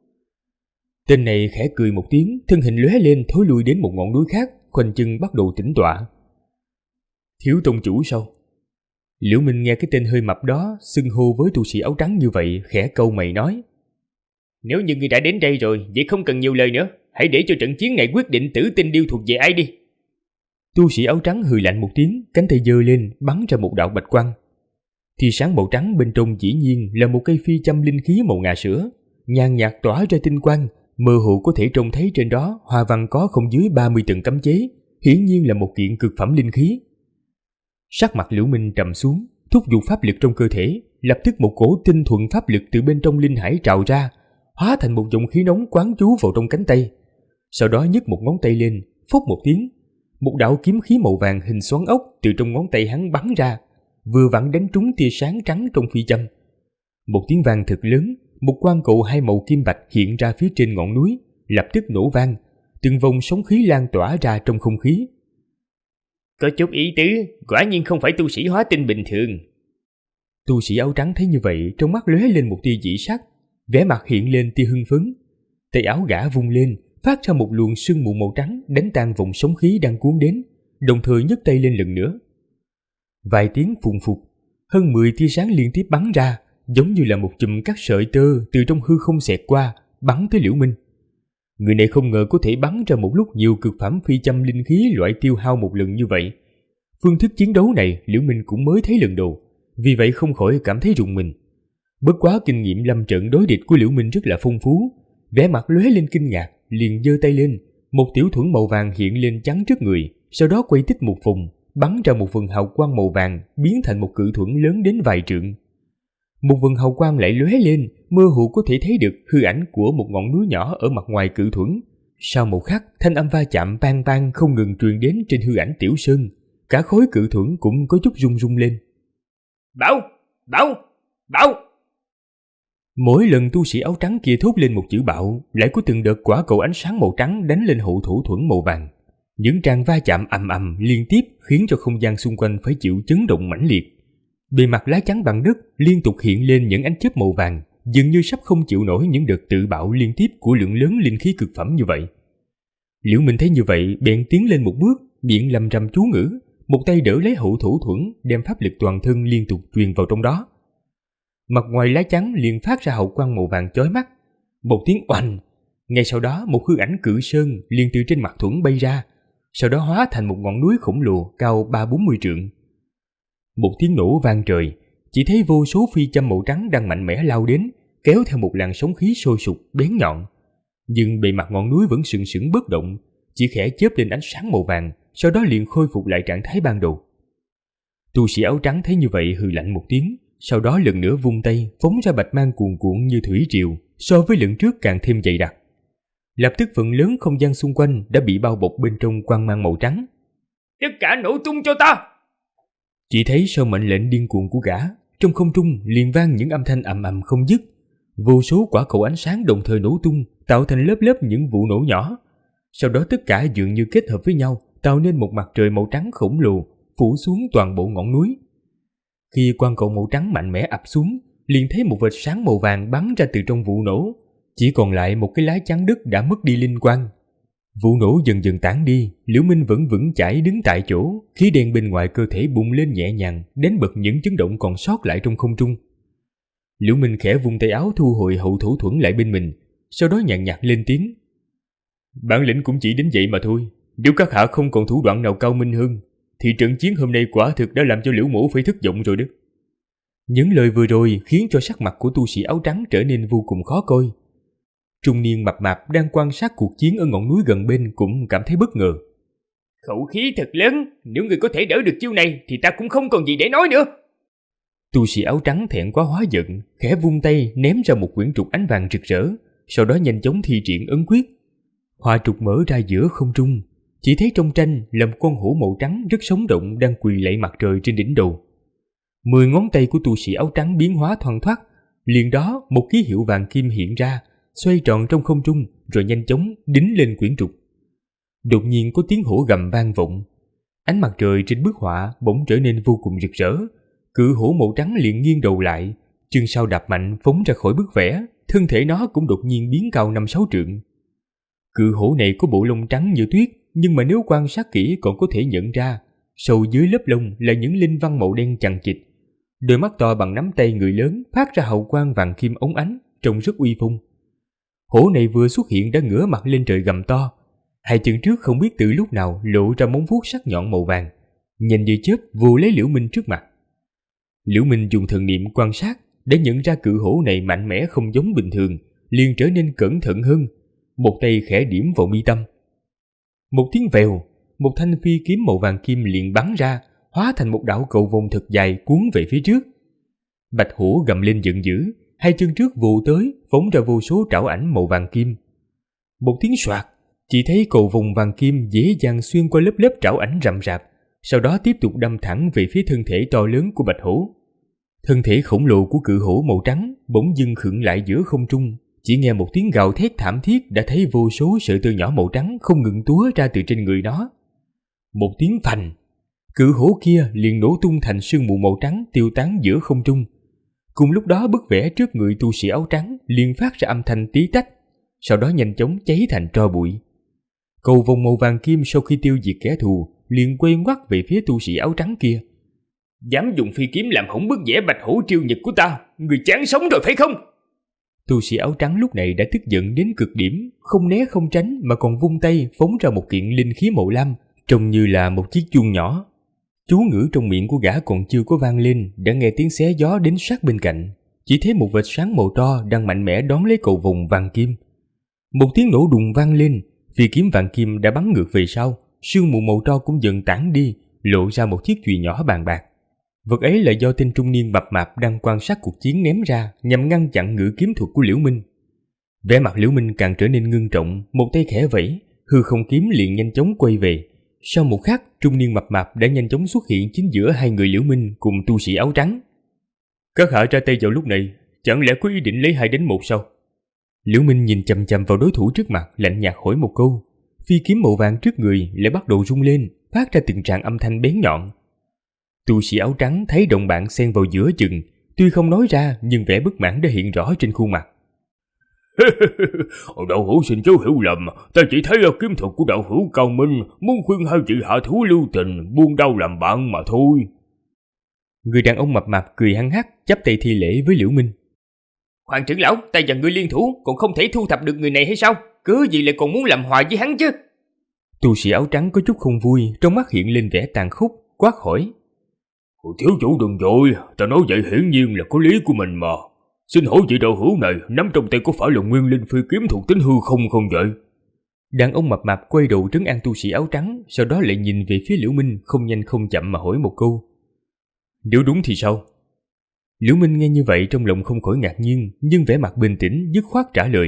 Tên này khẽ cười một tiếng, thân hình lóe lên thối lui đến một ngọn núi khác, khoanh chân bắt đầu tĩnh tọa. Thiếu tông chủ sao? Liễu Minh nghe cái tên hơi mập đó xưng hô với tu sĩ áo trắng như vậy, khẽ câu mày nói: Nếu như ngươi đã đến đây rồi, vậy không cần nhiều lời nữa, hãy để cho trận chiến này quyết định tử tinh điêu thuộc về ai đi. Tu sĩ áo trắng hừ lạnh một tiếng, cánh tay giơ lên bắn ra một đạo bạch quang. Thì sáng màu trắng bên trong dĩ nhiên là một cây phi châm linh khí màu ngà sữa, nhàn nhạt tỏa ra tinh quang, mơ hồ có thể trông thấy trên đó hoa văn có không dưới 30 tầng cấm chế, hiển nhiên là một kiện cực phẩm linh khí. Sắc mặt Liễu Minh trầm xuống, thúc giục pháp lực trong cơ thể, lập tức một cổ tinh thuần pháp lực từ bên trong linh hải trào ra, hóa thành một dòng khí nóng quán trú vào trong cánh tay. Sau đó nhấc một ngón tay lên, phốc một tiếng, một đạo kiếm khí màu vàng hình xoắn ốc từ trong ngón tay hắn bắn ra, vừa vặn đánh trúng tia sáng trắng trong phi châm. Một tiếng vang thật lớn, một quang cầu hai màu kim bạch hiện ra phía trên ngọn núi, lập tức nổ vang, từng vòng sóng khí lan tỏa ra trong không khí. Có chút ý tứ, quả nhiên không phải tu sĩ hóa tinh bình thường. Tu sĩ áo trắng thấy như vậy, trong mắt lóe lên một tia dị sắc, vẻ mặt hiện lên tia hưng phấn. Tay áo gã vung lên, phát ra một luồng sương mù màu trắng đánh tan vòng sóng khí đang cuốn đến, đồng thời nhấc tay lên lần nữa. Vài tiếng phùng phục, hơn 10 tia sáng liên tiếp bắn ra, giống như là một chùm các sợi tơ từ trong hư không xẹt qua, bắn tới Liễu Minh. Người này không ngờ có thể bắn ra một lúc nhiều cực phẩm phi châm linh khí loại tiêu hao một lần như vậy. Phương thức chiến đấu này Liễu Minh cũng mới thấy lần đầu, vì vậy không khỏi cảm thấy rùng mình. Bất quá kinh nghiệm lâm trận đối địch của Liễu Minh rất là phong phú, vẻ mặt lóe lên kinh ngạc, liền giơ tay lên, một tiểu thuẫn màu vàng hiện lên chắn trước người, sau đó quay tích một vòng, bắn ra một vầng hào quang màu vàng biến thành một cự thuẫn lớn đến vài trượng. Một vầng hào quang lại lóe lên, mơ hồ có thể thấy được hư ảnh của một ngọn núi nhỏ ở mặt ngoài cự thuẫn. Sau một khắc, thanh âm va chạm bang bang không ngừng truyền đến trên hư ảnh tiểu sơn, cả khối cự thuẫn cũng có chút rung rung lên. Bảo! Bảo! Bảo! Mỗi lần tu sĩ áo trắng kia thốt lên một chữ bạo, lại có từng đợt quả cầu ánh sáng màu trắng đánh lên hộ thủ thuẫn màu vàng. Những tràng va chạm ầm ầm liên tiếp khiến cho không gian xung quanh phải chịu chấn động mãnh liệt. Bề mặt lá chắn bằng đất liên tục hiện lên những ánh chớp màu vàng, dường như sắp không chịu nổi những đợt tự bạo liên tiếp của lượng lớn linh khí cực phẩm như vậy. Liễu Minh thấy như vậy, bèn tiến lên một bước, miệng lầm rầm chú ngữ, một tay đỡ lấy hộ thủ thuẫn, đem pháp lực toàn thân liên tục truyền vào trong đó. Mặt ngoài lá chắn liền phát ra hào quang màu vàng chói mắt. Một tiếng oanh, ngay sau đó một hư ảnh cự sơn liền từ trên mặt thuẫn bay ra, sau đó hóa thành một ngọn núi khổng lồ cao 30-40 trượng. Một tiếng nổ vang trời, chỉ thấy vô số phi châm màu trắng đang mạnh mẽ lao đến, kéo theo một làn sóng khí sôi sục bén nhọn. Nhưng bề mặt ngọn núi vẫn sừng sững bất động, chỉ khẽ chớp lên ánh sáng màu vàng, sau đó liền khôi phục lại trạng thái ban đầu. Tu sĩ áo trắng thấy như vậy hừ lạnh một tiếng, sau đó lần nữa vung tay phóng ra bạch mang cuồn cuộn như thủy triều, so với lần trước càng thêm dày đặc. Lập tức phần lớn không gian xung quanh đã bị bao bọc bên trong quang mang màu trắng. Tất cả nổ tung cho ta! Chỉ thấy sau mệnh lệnh điên cuồng của gã, trong không trung liền vang những âm thanh ầm ầm không dứt. Vô số quả cầu ánh sáng đồng thời nổ tung, tạo thành lớp lớp những vụ nổ nhỏ. Sau đó tất cả dường như kết hợp với nhau, tạo nên một mặt trời màu trắng khổng lồ, phủ xuống toàn bộ ngọn núi. Khi quang cầu màu trắng mạnh mẽ ập xuống, liền thấy một vệt sáng màu vàng bắn ra từ trong vụ nổ, chỉ còn lại một cái lá chắn đất đã mất đi linh quang. Vụ nổ dần dần tản đi, Liễu Minh vẫn vững chãi đứng tại chỗ, khí đen bên ngoài cơ thể bùng lên nhẹ nhàng, đánh bật những chấn động còn sót lại trong không trung. Liễu Minh khẽ vung tay áo thu hồi hậu thủ thuẫn lại bên mình, sau đó nhàn nhạt lên tiếng: Bản lĩnh cũng chỉ đến vậy mà thôi, nếu các hạ không còn thủ đoạn nào cao minh hơn, thì trận chiến hôm nay quả thực đã làm cho Liễu Mỗ phải thất vọng rồi đó. Những lời vừa rồi khiến cho sắc mặt của tu sĩ áo trắng trở nên vô cùng khó coi. Trung niên mập mạp đang quan sát cuộc chiến ở ngọn núi gần bên cũng cảm thấy bất ngờ. Khẩu khí thật lớn, nếu người có thể đỡ được chiêu này thì ta cũng không còn gì để nói nữa. Tu sĩ áo trắng thẹn quá hóa giận, khẽ vung tay ném ra một quyển trục ánh vàng rực rỡ, sau đó nhanh chóng thi triển ấn quyết. Hỏa trục mở ra giữa không trung, chỉ thấy trong tranh là một con hổ màu trắng rất sống động đang quỳ lạy mặt trời trên đỉnh đầu. 10 ngón tay của tu sĩ áo trắng biến hóa thoăn thoắt, liền đó một ký hiệu vàng kim hiện ra, xoay tròn trong không trung rồi nhanh chóng đính lên quyển trục. Đột nhiên có tiếng hổ gầm vang vọng, ánh mặt trời trên bức họa bỗng trở nên vô cùng rực rỡ. Cự hổ màu trắng liền nghiêng đầu lại, chân sau đạp mạnh phóng ra khỏi bức vẽ, thân thể nó cũng đột nhiên biến cao 5-6 trượng. Cự hổ này có bộ lông trắng như tuyết, nhưng mà nếu quan sát kỹ còn có thể nhận ra sâu dưới lớp lông là những linh văn màu đen chằng chịt. Đôi mắt to bằng nắm tay người lớn phát ra hào quang vàng kim óng ánh, trông rất uy phong. Hổ này vừa xuất hiện đã ngửa mặt lên trời gầm to, hai chân trước không biết từ lúc nào lộ ra móng vuốt sắc nhọn màu vàng, nhanh như chớp vồ lấy Liễu Minh trước mặt. Liễu Minh dùng thần niệm quan sát để nhận ra cự hổ này mạnh mẽ không giống bình thường, liền trở nên cẩn thận hơn, một tay khẽ điểm vào mi tâm. Một tiếng vèo, một thanh phi kiếm màu vàng kim liền bắn ra, hóa thành một đạo cầu vồng thật dài cuốn về phía trước. Bạch hổ gầm lên giận dữ, hai chân trước vồ tới, phóng ra vô số trảo ảnh màu vàng kim. Một tiếng soạt, chỉ thấy cầu vồng vàng kim dễ dàng xuyên qua lớp lớp trảo ảnh rậm rạp, sau đó tiếp tục đâm thẳng về phía thân thể to lớn của bạch hổ. Thân thể khổng lồ của cự hổ màu trắng bỗng dưng khựng lại giữa không trung, chỉ nghe một tiếng gào thét thảm thiết đã thấy vô số sợi tơ nhỏ màu trắng không ngừng túa ra từ trên người nó. Một tiếng phành, cự hổ kia liền nổ tung thành sương mù màu trắng tiêu tán giữa không trung. Cùng lúc đó bức vẽ trước người tu sĩ áo trắng liền phát ra âm thanh tí tách, sau đó nhanh chóng cháy thành tro bụi. Cầu vồng màu vàng kim sau khi tiêu diệt kẻ thù liền quay ngoắt về phía tu sĩ áo trắng kia. Dám dùng phi kiếm làm hỏng bức vẽ bạch hổ triêu nhật của ta, người chán sống rồi phải không? Tu sĩ áo trắng lúc này đã tức giận đến cực điểm, không né không tránh mà còn vung tay phóng ra một kiện linh khí màu lam, trông như là một chiếc chuông nhỏ. Chú ngữ trong miệng của gã còn chưa có vang lên, đã nghe tiếng xé gió đến sát bên cạnh. Chỉ thấy một vệt sáng màu tro đang mạnh mẽ đón lấy cầu vồng vàng kim. Một tiếng nổ đùng vang lên, phi kiếm vàng kim đã bắn ngược về sau, sương mù màu tro cũng dần tản đi, lộ ra một chiếc chùy nhỏ bàn bạc. Vật ấy là do tên trung niên mập mạp đang quan sát cuộc chiến ném ra nhằm ngăn chặn ngữ kiếm thuật của Liễu Minh. Vẻ mặt Liễu Minh càng trở nên ngưng trọng, một tay khẽ vẫy, hư không kiếm liền nhanh chóng quay về. Sau một khắc, trung niên mập mạp đã nhanh chóng xuất hiện chính giữa hai người Liễu Minh cùng tu sĩ áo trắng. Các hạ ra tay vào lúc này, chẳng lẽ có ý định lấy 2 đánh 1 sao? Liễu Minh nhìn chằm chằm vào đối thủ trước mặt, lạnh nhạt hỏi một câu. Phi kiếm màu vàng trước người lại bắt đầu rung lên, phát ra từng tràng âm thanh bén nhọn. Tu sĩ áo trắng thấy đồng bạn xen vào giữa chừng, tuy không nói ra nhưng vẻ bất mãn đã hiện rõ trên khuôn mặt. Đạo hữu xin chú hiểu lầm, ta chỉ thấy là kiếm thuật của đạo hữu cao minh, muốn khuyên hai vị hạ thú lưu tình, buông đau làm bạn mà thôi. Người đàn ông mập mạp cười hăng hắc, chắp tay thi lễ với Liễu Minh. Hoàng trưởng lão, ta và ngươi liên thủ, còn không thể thu thập được người này hay sao? Cớ gì lại còn muốn làm hòa với hắn chứ? Tu sĩ áo trắng có chút không vui, trong mắt hiện lên vẻ tàn khốc, quát hỏi. Thiếu chủ đừng vội, ta nói vậy hiển nhiên là có lý của mình mà. Xin hỏi vị đạo hữu này nắm trong tay có phải là nguyên linh phi kiếm thuộc tính hư không không vậy? Đàn ông mập mạp quay đầu trấn an tu sĩ áo trắng, sau đó lại nhìn về phía Liễu Minh không nhanh không chậm mà hỏi một câu. Nếu đúng thì sao? Liễu Minh nghe như vậy trong lòng không khỏi ngạc nhiên, nhưng vẻ mặt bình tĩnh dứt khoát trả lời.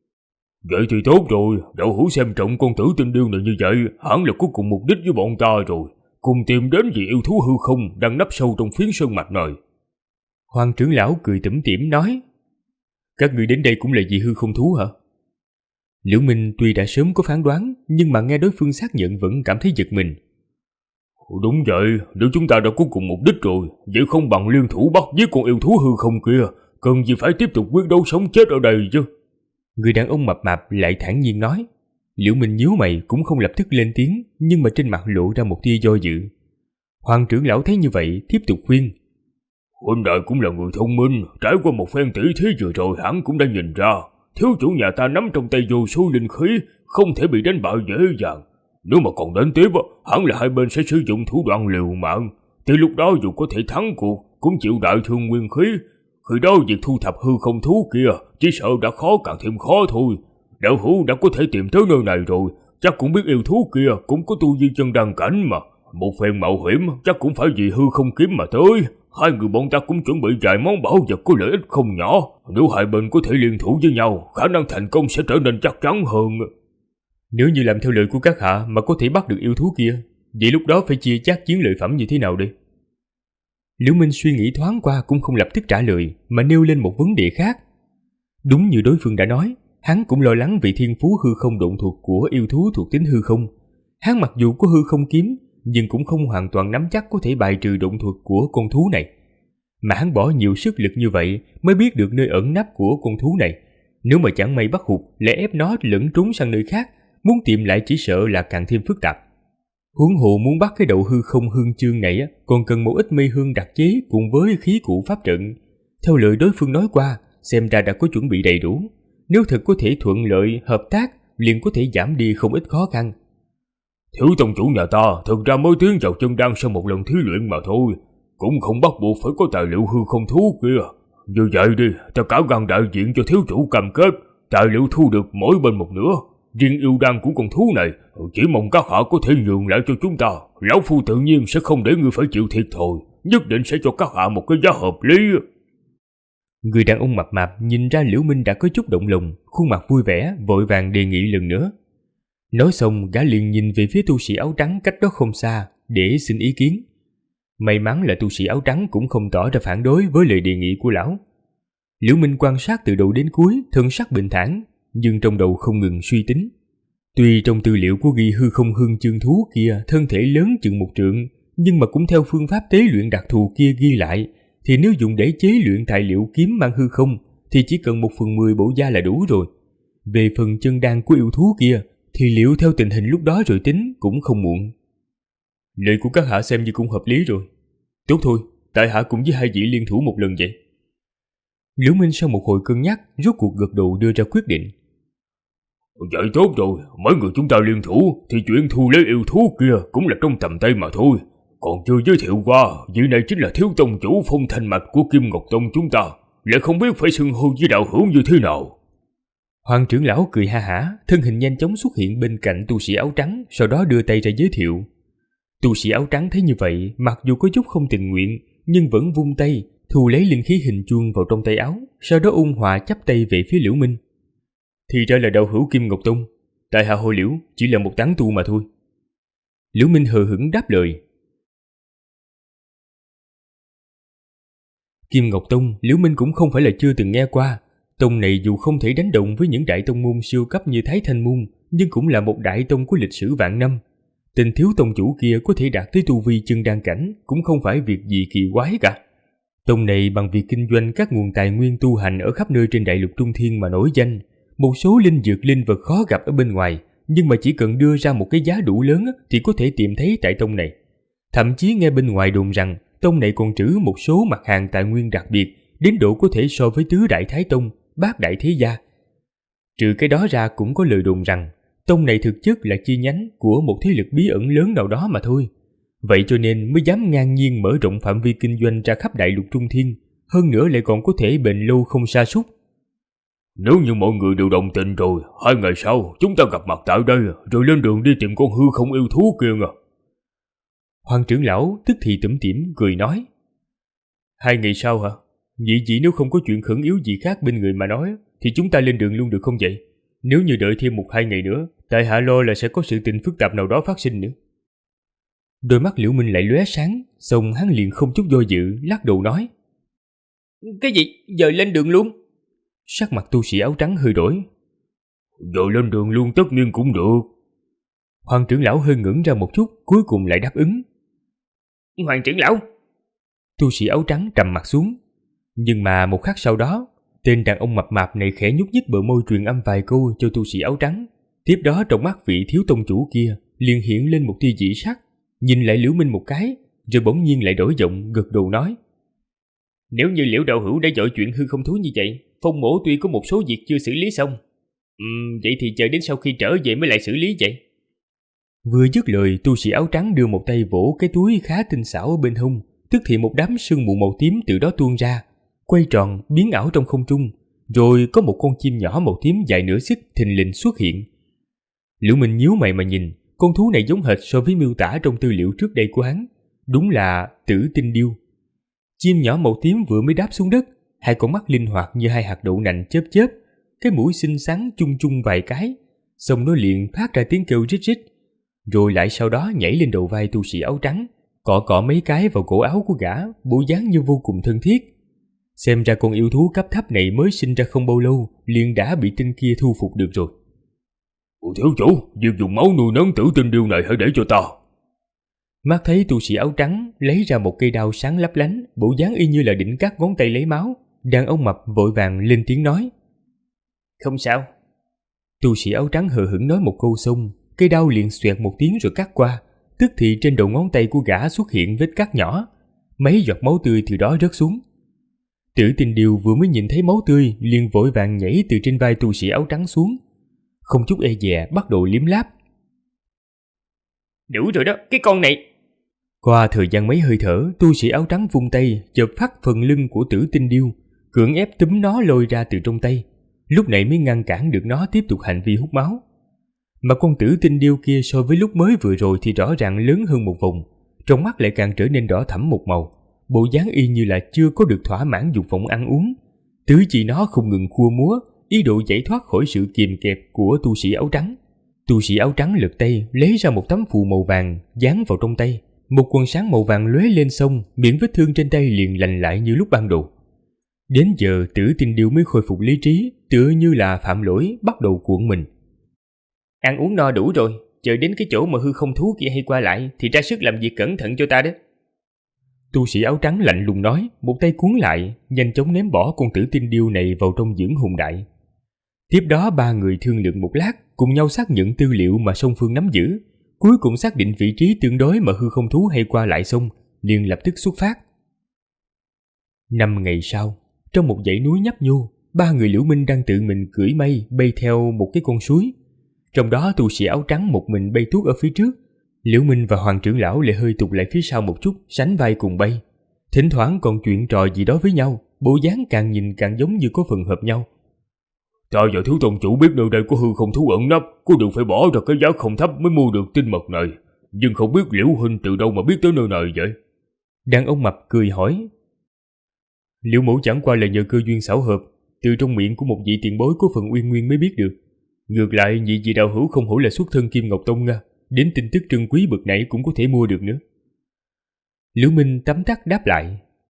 Vậy thì tốt rồi, đạo hữu xem trọng con tử tinh điêu này như vậy, hẳn là có cùng mục đích với bọn ta rồi. Cùng tìm đến vị yêu thú hư không đang nấp sâu trong phiến sơn mạch này. Hoàng trưởng lão cười tủm tỉm nói. Các người đến đây cũng là vì hư không thú hả? Liễu Minh tuy đã sớm có phán đoán, nhưng mà nghe đối phương xác nhận vẫn cảm thấy giật mình. Đúng vậy, nếu chúng ta đã có cùng mục đích rồi, vậy không bằng liên thủ bắt giết con yêu thú hư không kia, cần gì phải tiếp tục quyết đấu sống chết ở đây chứ? Người đàn ông mập mạp lại thản nhiên nói. Liễu Minh nhíu mày cũng không lập tức lên tiếng, nhưng mà trên mặt lộ ra một tia do dự. Hoàng trưởng lão thấy như vậy tiếp tục khuyên. Huynh đại cũng là người thông minh, trải qua một phen tỉ thí vừa rồi hắn cũng đã nhìn ra, thiếu chủ nhà ta nắm trong tay vô số linh khí, không thể bị đánh bại dễ dàng. Nếu mà còn đánh tiếp, hẳn là hai bên sẽ sử dụng thủ đoạn liều mạng. Thì lúc đó dù có thể thắng cuộc, cũng chịu đại thương nguyên khí. Khi đó việc thu thập hư không thú kia, chỉ sợ đã khó càng thêm khó thôi. Đạo hữu đã có thể tìm tới nơi này rồi, chắc cũng biết yêu thú kia cũng có tu vi chân đăng cảnh mà. Một phen mạo hiểm chắc cũng phải vì hư không kiếm mà tới. Hai người bọn ta cũng chuẩn bị vài món bảo vật có lợi ích không nhỏ. Nếu hai bên có thể liên thủ với nhau, khả năng thành công sẽ trở nên chắc chắn hơn. Nếu như làm theo lời của các hạ mà có thể bắt được yêu thú kia, vậy lúc đó phải chia chác chiến lợi phẩm như thế nào đây? Liễu Minh suy nghĩ thoáng qua cũng không lập tức trả lời, mà nêu lên một vấn đề khác. Đúng như đối phương đã nói, hắn cũng lo lắng vì thiên phú hư không độn thuộc của yêu thú thuộc tính hư không. Hắn mặc dù có hư không kiếm, nhưng cũng không hoàn toàn nắm chắc có thể bài trừ độn thuộc của con thú này. Mà hắn bỏ nhiều sức lực như vậy mới biết được nơi ẩn nấp của con thú này. Nếu mà chẳng may bắt hụt, lại ép nó lẫn trốn sang nơi khác, muốn tìm lại chỉ sợ là càng thêm phức tạp. Huống hồ muốn bắt cái đầu hư không hương chương này còn cần một ít mây hương đặc chế cùng với khí cụ pháp trận. Theo lời đối phương nói qua, xem ra đã có chuẩn bị đầy đủ. Nếu thật có thể thuận lợi hợp tác, liền có thể giảm đi không ít khó khăn. Thiếu tông chủ nhà ta thực ra mới tiến vào chân đan sau một lần thí luyện mà thôi, cũng không bắt buộc phải có tài liệu hư không thú kia. Như vậy đi, ta cả gan đại diện cho thiếu chủ cam kết, tài liệu thu được mỗi bên một nửa. Riêng yêu đan của con thú này, chỉ mong các hạ có thể nhường lại cho chúng ta. Lão phu tự nhiên sẽ không để ngươi phải chịu thiệt thòi, nhất định sẽ cho các hạ một cái giá hợp lý. Người đàn ông mập mạp nhìn ra Liễu Minh đã có chút động lòng, khuôn mặt vui vẻ, vội vàng đề nghị lần nữa. Nói xong, gã liền nhìn về phía tu sĩ áo trắng cách đó không xa để xin ý kiến. May mắn là tu sĩ áo trắng cũng không tỏ ra phản đối với lời đề nghị của lão. Liễu Minh quan sát từ đầu đến cuối, thân sắc bình thản, nhưng trong đầu không ngừng suy tính. Tuy trong tư liệu có ghi hư không hương chương thú kia thân thể lớn chừng 1 trượng, nhưng mà cũng theo phương pháp tế luyện đặc thù kia ghi lại, thì nếu dùng để chế luyện tài liệu kiếm mang hư không thì chỉ cần 1/10 bộ da là đủ rồi. Về phần chân đan của yêu thú kia thì liệu theo tình hình lúc đó rồi tính cũng không muộn. Lời của các hạ xem như cũng hợp lý rồi. Tốt thôi, tại hạ cùng với hai vị liên thủ một lần vậy. Liễu Minh sau một hồi cân nhắc, rốt cuộc gật đầu đưa ra quyết định. Vậy tốt rồi, mấy người chúng ta liên thủ thì chuyện thu lấy yêu thú kia cũng là trong tầm tay mà thôi. Còn chưa giới thiệu qua, vị này chính là thiếu tông chủ Phong Thanh Mạch của Kim Ngọc Tông chúng ta, lại không biết phải xưng hô với đạo hữu như thế nào. Hoàng trưởng lão cười ha hả, thân hình nhanh chóng xuất hiện bên cạnh tu sĩ áo trắng, sau đó đưa tay ra giới thiệu. Tu sĩ áo trắng thấy như vậy, mặc dù có chút không tình nguyện, nhưng vẫn vung tay, thu lấy linh khí hình chuông vào trong tay áo, sau đó ôn hòa chắp tay về phía Liễu Minh. Thì ra là đạo hữu Kim Ngọc Tông, tại hạ Hồ Liễu chỉ là một tán tu mà thôi. Liễu Minh hờ hững đáp lời. Kim Ngọc Tông, Liễu Minh cũng không phải là chưa từng nghe qua. Tông này dù không thể đánh đồng với những đại tông môn siêu cấp như Thái Thanh Môn, nhưng cũng là một đại tông có lịch sử vạn năm. Tên thiếu tông chủ kia có thể đạt tới tu vi chân đan cảnh cũng không phải việc gì kỳ quái cả. Tông này bằng việc kinh doanh các nguồn tài nguyên tu hành ở khắp nơi trên đại lục Trung Thiên mà nổi danh. Một số linh dược linh vật khó gặp ở bên ngoài, nhưng mà chỉ cần đưa ra một cái giá đủ lớn thì có thể tìm thấy tại tông này. Thậm chí nghe bên ngoài đồn rằng tông này còn trữ một số mặt hàng tài nguyên đặc biệt, đến độ có thể so với tứ đại thái tông, bát đại thế gia. Trừ cái đó ra cũng có lời đồn rằng tông này thực chất là chi nhánh của một thế lực bí ẩn lớn nào đó mà thôi. Vậy cho nên mới dám ngang nhiên mở rộng phạm vi kinh doanh ra khắp đại lục Trung Thiên, hơn nữa lại còn có thể bền lâu không sa sút. Nếu như mọi người đều đồng tình rồi, 2 ngày sau chúng ta gặp mặt tại đây, rồi lên đường đi tìm con hư không yêu thú kia à. Hoàng trưởng lão tức thì tủm tỉm cười nói. 2 ngày sau hả? Nhị vị nếu không có chuyện khẩn yếu gì khác bên người mà nói, thì chúng ta lên đường luôn được không vậy? Nếu như đợi thêm 1-2 ngày nữa, tại hạ lo là sẽ có sự tình phức tạp nào đó phát sinh nữa. Đôi mắt Liễu Minh lại lóe sáng, xong hắn liền không chút do dự, lắc đầu nói. Cái gì? Giờ lên đường luôn? Sắc mặt tu sĩ áo trắng hơi đổi. Giờ lên đường luôn tất nhiên cũng được. Hoàng trưởng lão hơi ngẩn ra một chút, cuối cùng lại đáp ứng. Hoàng trưởng lão. Tu sĩ áo trắng trầm mặt xuống. Nhưng mà một khắc sau đó, tên đàn ông mập mạp này khẽ nhúc nhích bờ môi truyền âm vài câu cho tu sĩ áo trắng. Tiếp đó trong mắt vị thiếu tông chủ kia liền hiện lên một tia dị sắc, nhìn lại Liễu Minh một cái, rồi bỗng nhiên lại đổi giọng gật đầu nói. Nếu như Liễu đạo hữu đã giỏi chuyện hư không thú như vậy, Phong mỗ tuy có một số việc chưa xử lý xong. Vậy thì chờ đến sau khi trở về mới lại xử lý vậy. Vừa dứt lời, tu sĩ áo trắng đưa một tay vỗ cái túi khá tinh xảo ở bên hông, tức thì một đám sương mù màu tím từ đó tuôn ra, quay tròn biến ảo trong không trung, rồi có một con chim nhỏ màu tím dài nửa xích thình lình xuất hiện. Liễu Minh nhíu mày mà nhìn, con thú này giống hệt so với miêu tả trong tư liệu trước đây của hắn, đúng là Tử Tinh Điêu. Chim nhỏ màu tím vừa mới đáp xuống đất, hai con mắt linh hoạt như hai hạt đậu nành chớp chớp, cái mũi xinh xắn chung chung vài cái, xong nó liền phát ra tiếng kêu rít rít, rồi lại sau đó nhảy lên đầu vai tu sĩ áo trắng, cọ cọ mấy cái vào cổ áo của gã, bộ dáng như vô cùng thân thiết. Xem ra con yêu thú cấp thấp này mới sinh ra không bao lâu, liền đã bị tinh kia thu phục được rồi. Thiếu chủ, việc dùng máu nuôi nấng Tử Tinh Điêu này hãy để cho ta. Mắt thấy tu sĩ áo trắng lấy ra một cây đao sáng lấp lánh, bộ dáng y như là định cắt ngón tay lấy máu, đàn ông mập vội vàng lên tiếng nói. Không sao. Tu sĩ áo trắng hờ hững nói một câu xong, cây đao liền xoẹt một tiếng rồi cắt qua, tức thì trên đầu ngón tay của gã xuất hiện vết cắt nhỏ, mấy giọt máu tươi từ đó rớt xuống. Tử Tinh Điêu vừa mới nhìn thấy máu tươi liền vội vàng nhảy từ trên vai tu sĩ áo trắng xuống, không chút e dè bắt đầu liếm láp. Đủ rồi đó, cái con này. Qua thời gian mấy hơi thở, tu sĩ áo trắng vung tay chộp phát phần lưng của Tử Tinh Điêu, cưỡng ép túm nó lôi ra từ trong tay, lúc này mới ngăn cản được nó tiếp tục hành vi hút máu. Mà con Tử Tinh Điêu kia so với lúc mới vừa rồi thì rõ ràng lớn hơn một vòng, trong mắt lại càng trở nên đỏ thẫm một màu, bộ dáng y như là chưa có được thỏa mãn dục vọng ăn uống. Tứ chi nó không ngừng khua múa, ý đồ giải thoát khỏi sự kìm kẹp của tu sĩ áo trắng. Tu sĩ áo trắng lật tay lấy ra một tấm phù màu vàng dán vào trong tay, một quần sáng màu vàng lóe lên xong, miệng vết thương trên tay liền lành lại như lúc ban đầu. Đến giờ Tử Tinh Điêu mới khôi phục lý trí, tựa như là phạm lỗi bắt đầu cuộn mình. Ăn uống no đủ rồi, chờ đến cái chỗ mà hư không thú kia hay qua lại thì ra sức làm việc cẩn thận cho ta đó. Tu sĩ áo trắng lạnh lùng nói, một tay cuốn lại, nhanh chóng ném bỏ con Tử Tinh Điêu này vào trong dưỡng hồn đại. Tiếp đó ba người thương lượng một lát, cùng nhau xác nhận tư liệu mà song phương nắm giữ, cuối cùng xác định vị trí tương đối mà hư không thú hay qua lại xong, liền lập tức xuất phát. 5 ngày sau, trong một dãy núi nhấp nhô, 3 người Liễu Minh đang tự mình cưỡi mây bay theo một cái con suối. Trong đó tu sĩ áo trắng một mình bay tuốt ở phía trước, Liễu Minh và Hoàng trưởng lão lại hơi tụt lại phía sau một chút, sánh vai cùng bay. Thỉnh thoảng còn chuyện trò gì đó với nhau, bộ dáng càng nhìn càng giống như có phần hợp nhau. Ta và thiếu tông chủ biết nơi đây có hư không thú ẩn nấp, có điều phải bỏ ra cái giá không thấp mới mua được tinh mật này. Nhưng không biết Liễu huynh từ đâu mà biết tới nơi này vậy? Đàn ông mập cười hỏi. Liễu mẫu chẳng qua là nhờ cơ duyên xảo hợp, từ trong miệng của một vị tiền bối của phần Uyên Nguyên mới biết được. Ngược lại, nhị vị đạo hữu không hổ là xuất thân Kim Ngọc Tông nga, đến tin tức trân quý bậc này cũng có thể mua được nữa. Liễu Minh tấm tắc đáp lại.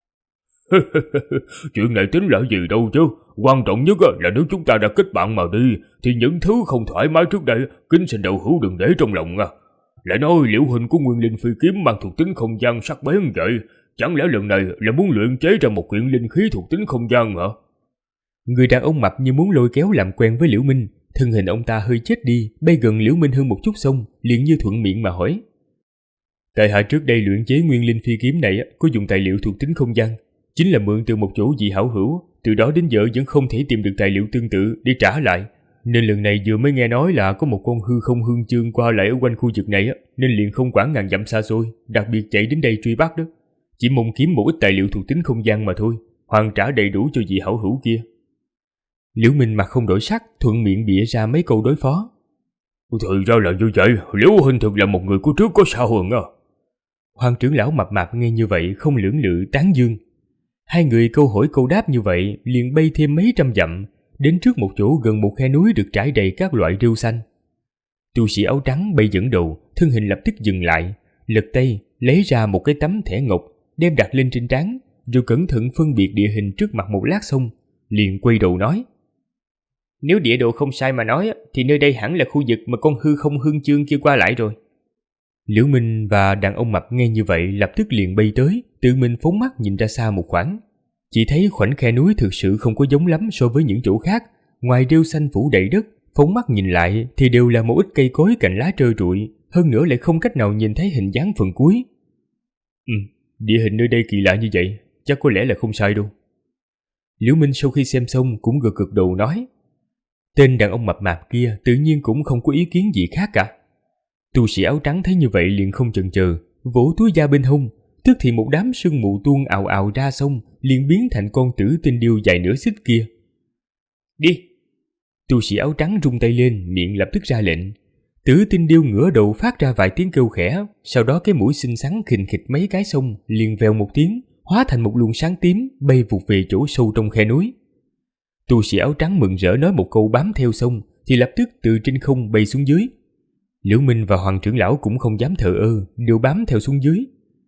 Chuyện này tính là gì đâu chứ, quan trọng nhất là nếu chúng ta đã kết bạn mà đi, thì những thứ không thoải mái trước đây, kính xin đạo hữu đừng để trong lòng nha. Lại nói Liễu huynh của Nguyên Linh phi kiếm mang thuộc tính không gian sắc bén vậy, chẳng lẽ lần này là muốn luyện chế ra một quyển linh khí thuộc tính không gian hả? Người đàn ông mập như muốn lôi kéo làm quen với Liễu Minh, thân hình ông ta hơi chết đi, bay gần Liễu Minh hơn một chút xong, liền như thuận miệng mà hỏi. Tại hạ trước đây luyện chế nguyên linh phi kiếm này có dùng tài liệu thuộc tính không gian, chính là mượn từ một chỗ vị hảo hữu, từ đó đến giờ vẫn không thể tìm được tài liệu tương tự để trả lại, nên lần này vừa mới nghe nói là có một con hư không hương chương qua lại ở quanh khu vực này nên liền không quản ngàn dặm xa xôi, đặc biệt chạy đến đây truy bắt đó. Chỉ mong kiếm một ít tài liệu thuộc tính không gian mà thôi, hoàn trả đầy đủ cho vị hảo hữu kia. Liễu Minh mặt không đổi sắc, thuận miệng bịa ra mấy câu đối phó. Thì ra là như vậy, Liễu huynh thực là một người có trước có sau hơn à. Hoàng trưởng lão mập mạp nghe như vậy không lưỡng lự tán dương. Hai người câu hỏi câu đáp như vậy liền bay thêm mấy trăm dặm, đến trước một chỗ gần một khe núi được trải đầy các loại rêu xanh. Tu sĩ áo trắng bay dẫn đầu, thân hình lập tức dừng lại, lật tay lấy ra một cái tấm thẻ ngọc, đem đặt lên trên trán, rồi cẩn thận phân biệt địa hình trước mặt một lát xong, liền quay đầu nói. Nếu địa đồ không sai mà nói thì nơi đây hẳn là khu vực mà con hư không hương chương kia qua lại rồi. Liễu Minh và đàn ông mập nghe như vậy lập tức liền bay tới, tự mình phóng mắt nhìn ra xa một khoảng. Chỉ thấy khoảnh khe núi thực sự không có giống lắm so với những chỗ khác, ngoài rêu xanh phủ đầy đất, phóng mắt nhìn lại thì đều là một ít cây cối cành lá trơ trụi, hơn nữa lại không cách nào nhìn thấy hình dáng phần cuối. Địa hình nơi đây kỳ lạ như vậy, chắc có lẽ là không sai đâu. Liễu Minh sau khi xem xong cũng gật gật đầu nói. Tên đàn ông mập mạp kia tự nhiên cũng không có ý kiến gì khác cả. Tu sĩ áo trắng thấy như vậy liền không chần chừ, vỗ túi da bên hông, tức thì một đám sương mù tuôn ào ào ra sông, liền biến thành con tử tinh điêu dài nửa xích kia. Đi! Tu sĩ áo trắng rung tay lên, miệng lập tức ra lệnh. Tử tinh điêu ngửa đầu phát ra vài tiếng kêu khẽ, sau đó cái mũi xinh xắn khình khịch mấy cái sông, liền vèo một tiếng, hóa thành một luồng sáng tím bay vụt về chỗ sâu trong khe núi. Tu sĩ áo trắng mừng rỡ nói một câu bám theo sông, thì lập tức từ trên không bay xuống dưới. Liễu Minh và Hoàng trưởng lão cũng không dám thờ ơ, đều bám theo xuống dưới.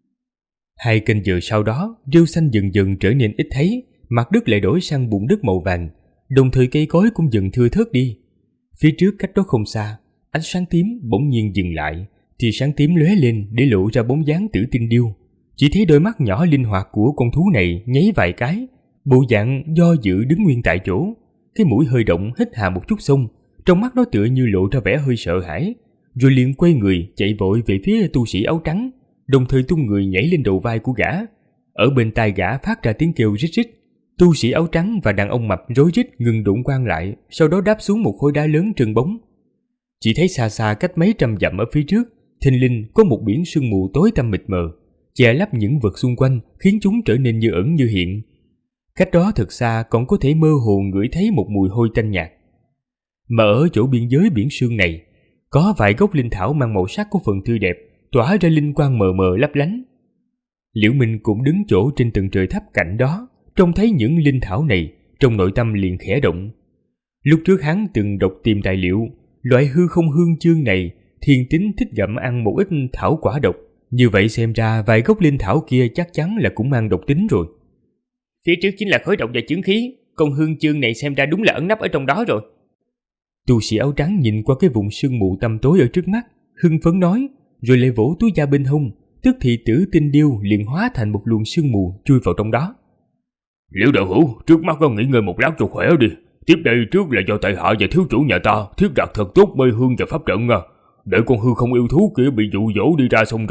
2 canh giờ sau đó, rêu xanh dần dần trở nên ít thấy, mặt đất lại đổi sang bùn đất màu vàng, đồng thời cây cối cũng dần thưa thớt đi. Phía trước cách đó không xa, ánh sáng tím bỗng nhiên dừng lại, thì sáng tím lóe lên để lộ ra bóng dáng tử tinh điêu. Chỉ thấy đôi mắt nhỏ linh hoạt của con thú này nháy vài cái, bộ dạng do dự đứng nguyên tại chỗ, cái mũi hơi động hít hà một chút xong, trong mắt nó tựa như lộ ra vẻ hơi sợ hãi, rồi liền quay người chạy vội về phía tu sĩ áo trắng, đồng thời tung người nhảy lên đầu vai của gã. Ở bên tai gã phát ra tiếng kêu rít rít. Tu sĩ áo trắng và đàn ông mập rối rít ngừng đụng quan lại, sau đó đáp xuống một khối đá lớn trơn bóng. Chỉ thấy xa xa cách mấy trăm dặm ở phía trước, thình lình có một biển sương mù tối tăm mịt mờ, che lấp những vật xung quanh, khiến chúng trở nên như ẩn như hiện. Cách đó thật xa còn có thể mơ hồ ngửi thấy một mùi hôi tanh nhạt. Mà ở chỗ biên giới biển sương này, có vài gốc linh thảo mang màu sắc có phần tươi đẹp, tỏa ra linh quang mờ mờ lấp lánh. Liễu Minh cũng đứng chỗ trên tầng trời thấp cạnh đó, trông thấy những linh thảo này, trong nội tâm liền khẽ động. Lúc trước hắn từng đọc tìm tài liệu, loại hư không hương chương này thiên tính thích gặm ăn một ít thảo quả độc, như vậy xem ra vài gốc linh thảo kia chắc chắn là cũng mang độc tính rồi. Phía trước chính là khối độc và chướng khí, con hương chương này xem ra đúng là ẩn nấp ở trong đó rồi. Tu sĩ áo trắng nhìn qua cái vùng sương mù tăm tối ở trước mắt, hưng phấn nói, rồi lại vỗ túi da bên hông, tức thì tử tinh điêu liền hóa thành một luồng sương mù chui vào trong đó. Liễu đạo hữu, trước mắt con nghỉ ngơi một lát cho khỏe đi. Tiếp đây trước là do tại hạ và thiếu chủ nhà ta thiết đặt thật tốt mê hương và pháp trận à. Để con hư không yêu thú kia bị dụ dỗ đi ra xong rồi,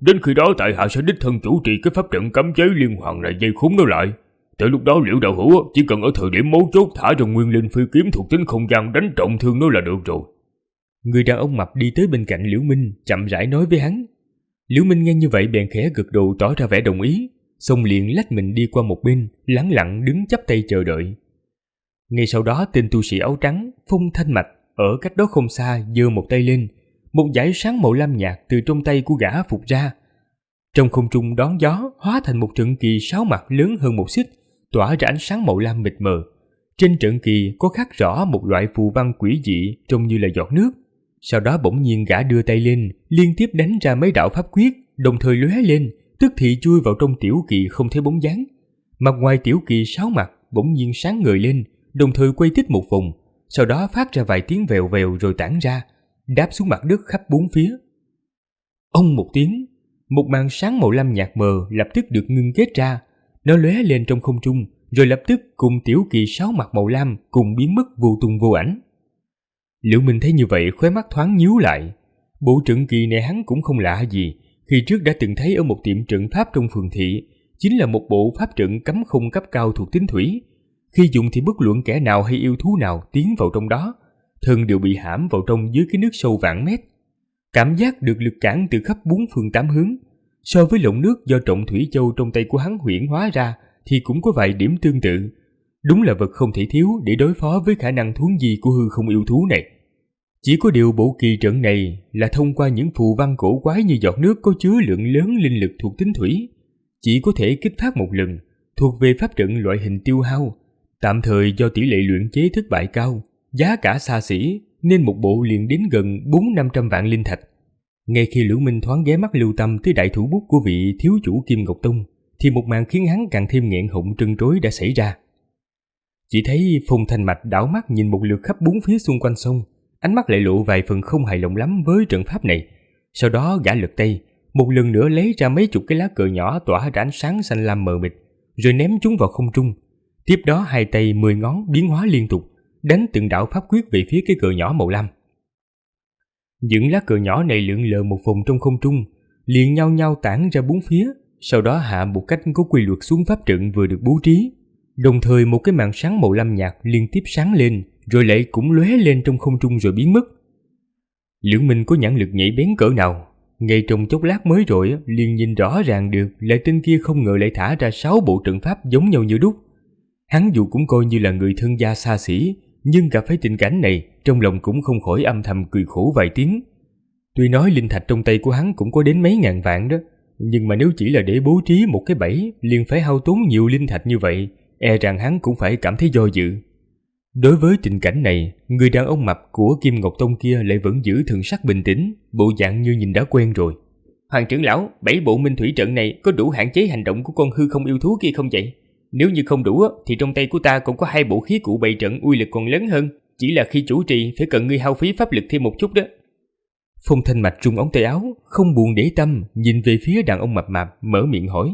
Đến khi đó tại hạ sẽ đích thân chủ trì cái pháp trận cấm chế liên hoàn này dây khốn nó lại. Tới lúc đó Liễu đạo hữu chỉ cần ở thời điểm mấu chốt thả cho nguyên linh phi kiếm thuộc tính không gian đánh trọng thương nó là được rồi. Người đàn ông mập đi tới bên cạnh Liễu Minh, chậm rãi nói với hắn. Liễu Minh nghe như vậy bèn khẽ gật đầu tỏ ra vẻ đồng ý, xong liền lách mình đi qua một bên, lẳng lặng đứng chắp tay chờ đợi. Ngay sau đó tên tu sĩ áo trắng, Phong Thanh Mạch, ở cách đó không xa giơ một tay lên, một dải sáng màu lam nhạt từ trong tay của gã phụt ra. Trong không trung đón gió hóa thành một trận kỳ 6 mặt lớn hơn một xích, tỏa ra ánh sáng màu lam mịt mờ. Trên trận kỳ có khắc rõ một loại phù văn quỷ dị trông như là giọt nước. Sau đó bỗng nhiên gã đưa tay lên, liên tiếp đánh ra mấy đạo pháp quyết, đồng thời lóe lên, tức thì chui vào trong tiểu kỳ không thấy bóng dáng. Mặt ngoài tiểu kỳ 6 mặt bỗng nhiên sáng ngời lên, đồng thời quay tít một vòng, sau đó phát ra vài tiếng vèo vèo rồi tản ra, đáp xuống mặt đất khắp bốn phía. Ông một tiếng, một màn sáng màu lam nhạt mờ lập tức được ngưng kết ra, nó lóe lên trong không trung, rồi lập tức cùng tiểu kỳ 6 mặt màu lam cùng biến mất vô tung vô ảnh. Liễu Minh thấy như vậy khóe mắt thoáng nhíu lại. Bộ trận kỳ này hắn cũng không lạ gì, khi trước đã từng thấy ở một tiệm trận pháp trong phường thị, chính là một bộ pháp trận cấm không cấp cao thuộc tính thủy. Khi dùng thì bất luận kẻ nào hay yêu thú nào tiến vào trong đó, thân đều bị hãm vào trong dưới cái nước sâu vạn mét. Cảm giác được lực cản từ khắp bốn phương tám hướng. So với lộng nước do Trọng Thủy Châu trong tay của hắn huyễn hóa ra thì cũng có vài điểm tương tự. Đúng là vật không thể thiếu để đối phó với khả năng thuấn di của hư không yêu thú này. Chỉ có điều bộ kỳ trận này là thông qua những phù văn cổ quái như giọt nước có chứa lượng lớn linh lực thuộc tính thủy, chỉ có thể kích phát một lần, thuộc về pháp trận loại hình tiêu hao. Tạm thời do tỷ lệ luyện chế thất bại cao, giá cả xa xỉ, nên một bộ liền đến gần 400-500 vạn linh thạch. Ngay khi Liễu Minh thoáng ghé mắt lưu tâm tới đại thủ bút của vị thiếu chủ Kim Ngọc Tông, thì một màn khiến hắn càng thêm nghẹn họng trân trối đã xảy ra. Chỉ thấy Phong Thanh Mạch đảo mắt nhìn một lượt khắp bốn phía xung quanh sông, ánh mắt lại lộ vài phần không hài lòng lắm với trận pháp này. Sau đó gã lật tay, một lần nữa lấy ra mấy chục cái lá cờ nhỏ tỏa ra ánh sáng xanh lam mờ mịt, rồi ném chúng vào không trung. Tiếp đó hai tay 10 ngón biến hóa liên tục, đánh từng đạo pháp quyết về phía cái cờ nhỏ màu lam. Những lá cờ nhỏ này lượn lờ một vòng trong không trung, liền nhau nhau tản ra bốn phía, sau đó hạ một cách có quy luật xuống pháp trận vừa được bố trí. Đồng thời một cái màn sáng màu lam nhạt liên tiếp sáng lên, rồi lại cũng lóe lên trong không trung rồi biến mất. Liễu Minh có nhãn lực nhạy bén cỡ nào, ngay trong chốc lát mới rồi liền nhìn rõ ràng được là tên kia không ngờ lại thả ra 6 bộ trận pháp giống nhau như đúc. Hắn dù cũng coi như là người thân gia xa xỉ, nhưng gặp phải tình cảnh này, trong lòng cũng không khỏi âm thầm cười khổ vài tiếng. Tuy nói linh thạch trong tay của hắn cũng có đến mấy ngàn vạn đó, nhưng mà nếu chỉ là để bố trí một cái bẫy liền phải hao tốn nhiều linh thạch như vậy, e rằng hắn cũng phải cảm thấy do dự. Đối với tình cảnh này, người đàn ông mập của Kim Ngọc Tông kia lại vẫn giữ thần sắc bình tĩnh, bộ dạng như nhìn đã quen rồi. Hoàng trưởng lão, 7 bộ minh thủy trận này có đủ hạn chế hành động của con hư không yêu thú kia không vậy? Nếu như không đủ thì trong tay của ta cũng có 2 bộ khí cụ bày trận uy lực còn lớn hơn, chỉ là khi chủ trì phải cần ngươi hao phí pháp lực thêm một chút đó. Phong Thanh Mạch trung ống tay áo, không buồn để tâm, nhìn về phía đàn ông mập mạp, mở miệng hỏi.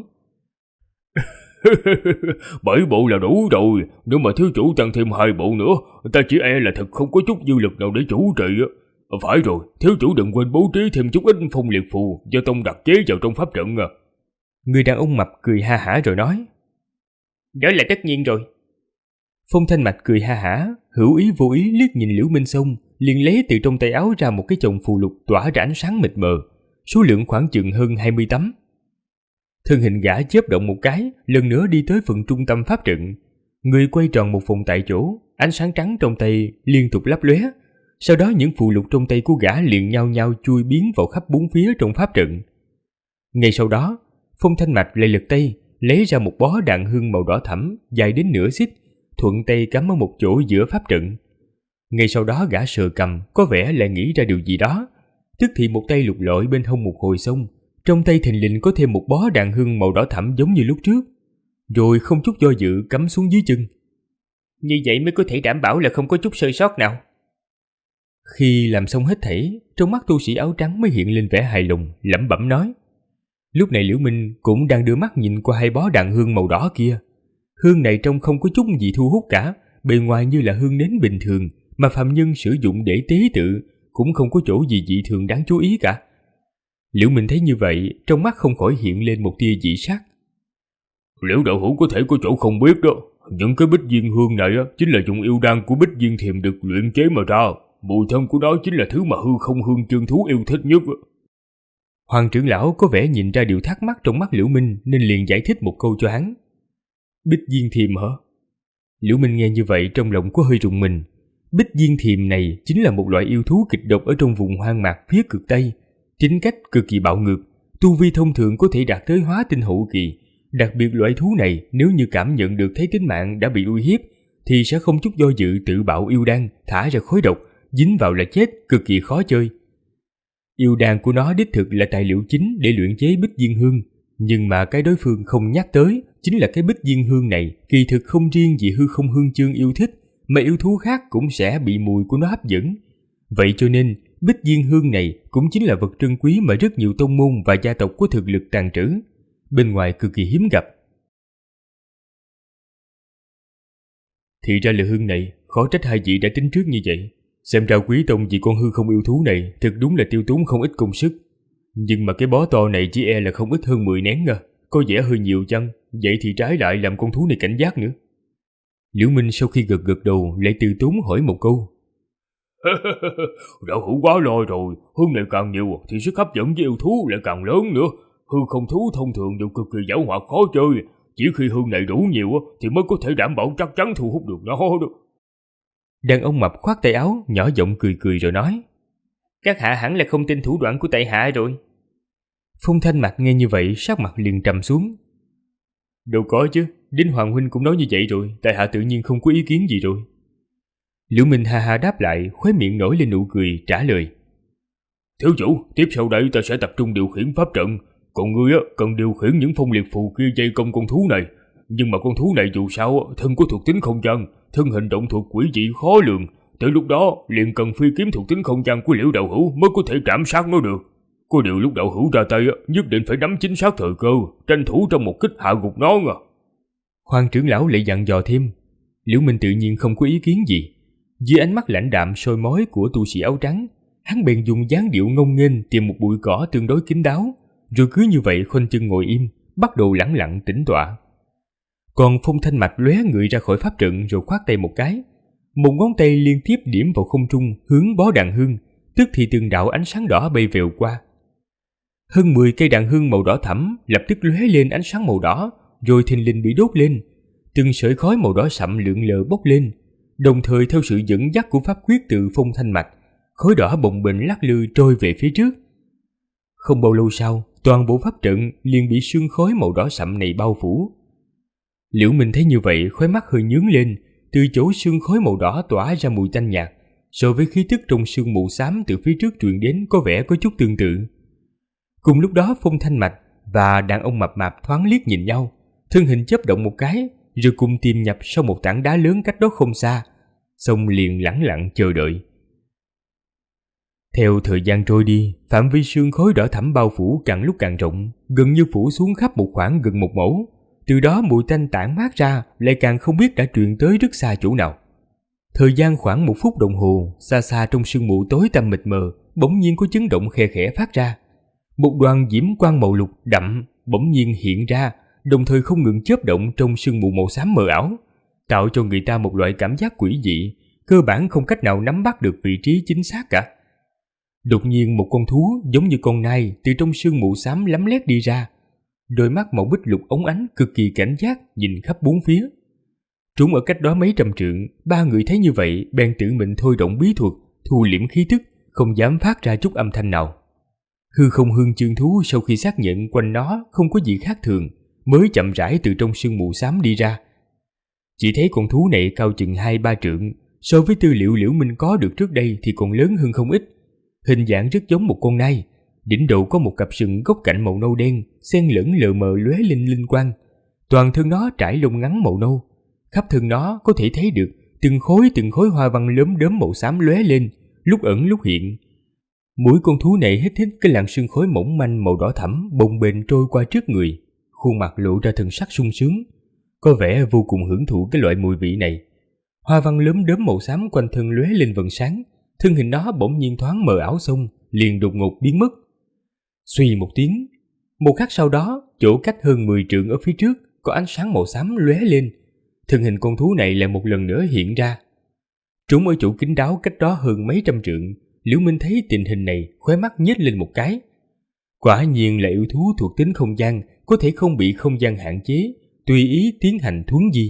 7 bộ là đủ rồi, nếu mà thiếu chủ tăng thêm 2 bộ nữa, ta chỉ e là thật không có chút dư lực nào để chủ trì. Phải rồi, thiếu chủ đừng quên bố trí thêm chút ít phong liệt phù do tông đặc chế vào trong pháp trận. Người đàn ông mập cười ha hả rồi nói. Đó là tất nhiên rồi. Phong Thanh Mạch cười ha hả, hữu ý vô ý liếc nhìn Liễu Minh xong, liền lấy từ trong tay áo ra một cái chồng phù lục tỏa ra ánh sáng mịt mờ, số lượng khoảng chừng hơn 20 tấm. Thân hình gã chớp động một cái, lần nữa đi tới phần trung tâm pháp trận. Người quay tròn một vòng tại chỗ, ánh sáng trắng trong tay liên tục lấp lóe. Sau đó những phù lục trong tay của gã liền nhau nhau chui biến vào khắp bốn phía trong pháp trận. Ngay sau đó, Phong Thanh Mạch lại lật tay, lấy ra một bó đàn hương màu đỏ thẫm dài đến nửa xích, thuận tay cắm ở một chỗ giữa pháp trận. Ngay sau đó gã sờ cầm, có vẻ lại nghĩ ra điều gì đó, tức thì một tay lục lọi bên hông một hồi xong, trong tay thình lình có thêm một bó đàn hương màu đỏ thẫm giống như lúc trước, rồi không chút do dự cắm xuống dưới chân. Như vậy mới có thể đảm bảo là không có chút sơ sót nào. Khi làm xong hết thảy, trong mắt tu sĩ áo trắng mới hiện lên vẻ hài lòng, lẩm bẩm nói. Lúc này Liễu Minh cũng đang đưa mắt nhìn qua 2 bó đàn hương màu đỏ kia. Hương này trông không có chút gì thu hút cả, bề ngoài như là hương nến bình thường mà phàm nhân sử dụng để tế tự, cũng không có chỗ gì dị thường đáng chú ý cả. Liễu Minh thấy như vậy, trong mắt không khỏi hiện lên một tia dị sắc. Liễu đạo hữu có thể có chỗ không biết đó. Những cái bích diên hương này chính là dùng yêu đan của bích diên thiềm được luyện chế mà ra. Mùi thơm của nó chính là thứ mà hư không hương chương thú yêu thích nhất. Hoàng trưởng lão có vẻ nhìn ra điều thắc mắc trong mắt Liễu Minh nên liền giải thích một câu cho hắn. Bích diên thiềm hả? Liễu Minh nghe như vậy trong lòng có hơi rùng mình. Bích diên thiềm này chính là một loại yêu thú kịch độc ở trong vùng hoang mạc phía cực Tây. Tính cách cực kỳ bạo ngược, tu vi thông thường có thể đạt tới hóa tinh hậu kỳ. Đặc biệt loại thú này nếu như cảm nhận được thấy tính mạng đã bị uy hiếp thì sẽ không chút do dự tự bạo yêu đan, thả ra khói độc, dính vào là chết, cực kỳ khó chơi. Yêu đan của nó đích thực là tài liệu chính để luyện chế bích diên hương, nhưng mà cái đối phương không nhắc tới chính là cái bích diên hương này kỳ thực không riêng gì hư không hương chương yêu thích, mà yêu thú khác cũng sẽ bị mùi của nó hấp dẫn. Vậy cho nên bích diên hương này cũng chính là vật trân quý mà rất nhiều tông môn và gia tộc có thực lực tàng trữ, bên ngoài cực kỳ hiếm gặp. Thì ra là hương này, khó trách hai vị đã tính trước như vậy. Xem ra quý tông vì con hư không yêu thú này thực đúng là tiêu tốn không ít công sức. Nhưng mà cái bó to này chỉ e là không ít hơn 10 nén à. Có vẻ hơi nhiều chăng? Vậy thì trái lại làm con thú này cảnh giác nữa. Liễu Minh sau khi gật gật đầu lại từ tốn hỏi một câu. Đạo hữu quá lo rồi, hương này càng nhiều thì sức hấp dẫn với yêu thú lại càng lớn nữa. Hư không thú thông thường đều cực kỳ giảo hoạt khó chơi, chỉ khi hương này đủ nhiều thì mới có thể đảm bảo chắc chắn thu hút được nó được. Đàn ông mập khoát tay áo, nhỏ giọng cười cười rồi nói. Các hạ hẳn là không tin thủ đoạn của tại hạ rồi. Phong Thanh Mặc nghe như vậy sắc mặt liền trầm xuống. Đâu có chứ, đến Hoàng huynh cũng nói như vậy rồi, tại hạ tự nhiên không có ý kiến gì rồi. Liễu Minh ha ha đáp lại, khóe miệng nổi lên nụ cười trả lời. Thiếu chủ, tiếp sau đây ta sẽ tập trung điều khiển pháp trận, còn ngươi cần điều khiển những phong liệt phù kia dây công con thú này. Nhưng mà con thú này dù sao thân có thuộc tính không gian, thân hình động thuộc quỷ dị khó lường, tới lúc đó liền cần phi kiếm thuộc tính không gian của Liễu đạo hữu mới có thể trảm sát nó được. Có điều lúc đạo hữu ra tay nhất định phải nắm chính xác thời cơ, tranh thủ trong một kích hạ gục nó à. Hoàng trưởng lão lại dặn dò thêm. Liễu Minh tự nhiên không có ý kiến gì. Dưới ánh mắt lãnh đạm soi mói của tu sĩ áo trắng, hắn bèn dùng dáng điệu ngông nghênh tìm một bụi cỏ tương đối kín đáo, rồi cứ như vậy khoanh chân ngồi im, bắt đầu lẳng lặng tĩnh tọa. Còn Phong Thanh Mạch lóe người ra khỏi pháp trận rồi khoát tay một cái, một ngón tay liên tiếp điểm vào không trung hướng bó đàn hương, tức thì từng đạo ánh sáng đỏ bay vèo qua. Hơn 10 cây đàn hương màu đỏ thẫm lập tức lóe lên ánh sáng màu đỏ, rồi thình lình bị đốt lên, từng sợi khói màu đỏ sậm lượn lờ bốc lên, đồng thời theo sự dẫn dắt của pháp quyết từ Phong Thanh Mạch, khói đỏ bồng bềnh lắc lư trôi về phía trước. Không bao lâu sau, toàn bộ pháp trận liền bị sương khói màu đỏ sậm này bao phủ. Liễu Minh thấy như vậy, khóe mắt hơi nhướng lên, từ chỗ sương khói màu đỏ tỏa ra mùi tanh nhạt, so với khí tức trong sương mù xám từ phía trước truyền đến có vẻ có chút tương tự. Cùng lúc đó Phong Thanh Mạch và đàn ông mập mạp thoáng liếc nhìn nhau, thân hình chớp động một cái, rồi cùng tìm nhập sau một tảng đá lớn cách đó không xa, xong liền lẳng lặng chờ đợi. Theo thời gian trôi đi, phạm vi sương khói đỏ thẫm bao phủ càng lúc càng rộng, gần như phủ xuống khắp một khoảng gần 1 mẫu. Từ đó mùi tanh tản mát ra lại càng không biết đã truyền tới rất xa chỗ nào. Thời gian khoảng 1 phút đồng hồ, xa xa trong sương mù tối tăm mịt mờ, bỗng nhiên có chấn động khe khẽ phát ra. Một đoàn diễm quang màu lục đậm bỗng nhiên hiện ra, đồng thời không ngừng chớp động trong sương mù màu xám mờ ảo, tạo cho người ta một loại cảm giác quỷ dị, cơ bản không cách nào nắm bắt được vị trí chính xác cả. Đột nhiên một con thú giống như con nai từ trong sương mù xám lấm lét đi ra, đôi mắt màu bích lục óng ánh cực kỳ cảnh giác nhìn khắp bốn phía. Trốn ở cách đó mấy trăm trượng, 3 người thấy như vậy bèn tự mình thôi động bí thuật, thu liễm khí tức, không dám phát ra chút âm thanh nào. Hư không hương chương thú sau khi xác nhận quanh nó không có gì khác thường, mới chậm rãi từ trong sương mù xám đi ra. Chỉ thấy con thú này cao chừng 2-3 trượng, so với tư liệu Liễu Minh có được trước đây thì còn lớn hơn không ít. Hình dạng rất giống một con nai, đỉnh đầu có một cặp sừng gốc cạnh màu nâu đen, xen lẫn lờ mờ lóe lên linh quang. Toàn thân nó trải lông ngắn màu nâu, khắp thân nó có thể thấy được từng khối hoa văn lốm đốm màu xám lóe lên, lúc ẩn lúc hiện. Mỗi con thú này hít hít cái làn sương khói mỏng manh màu đỏ thẫm bồng bềnh trôi qua trước người, khuôn mặt lộ ra thần sắc sung sướng, có vẻ vô cùng hưởng thụ cái loại mùi vị này. Hoa văn lốm đốm màu xám quanh thân lóe lên vầng sáng, thân hình nó bỗng nhiên thoáng mờ ảo xong, liền đột ngột biến mất. Suy một tiếng, một khắc sau đó, chỗ cách hơn 10 trượng ở phía trước có ánh sáng màu xám lóe lên. Thân hình con thú này lại một lần nữa hiện ra. Trúng ở chỗ kín đáo cách đó hơn mấy trăm trượng, Liễu Minh thấy tình hình này, khóe mắt nhếch lên một cái. Quả nhiên là yêu thú thuộc tính không gian, có thể không bị không gian hạn chế, tùy ý tiến hành thuấn di.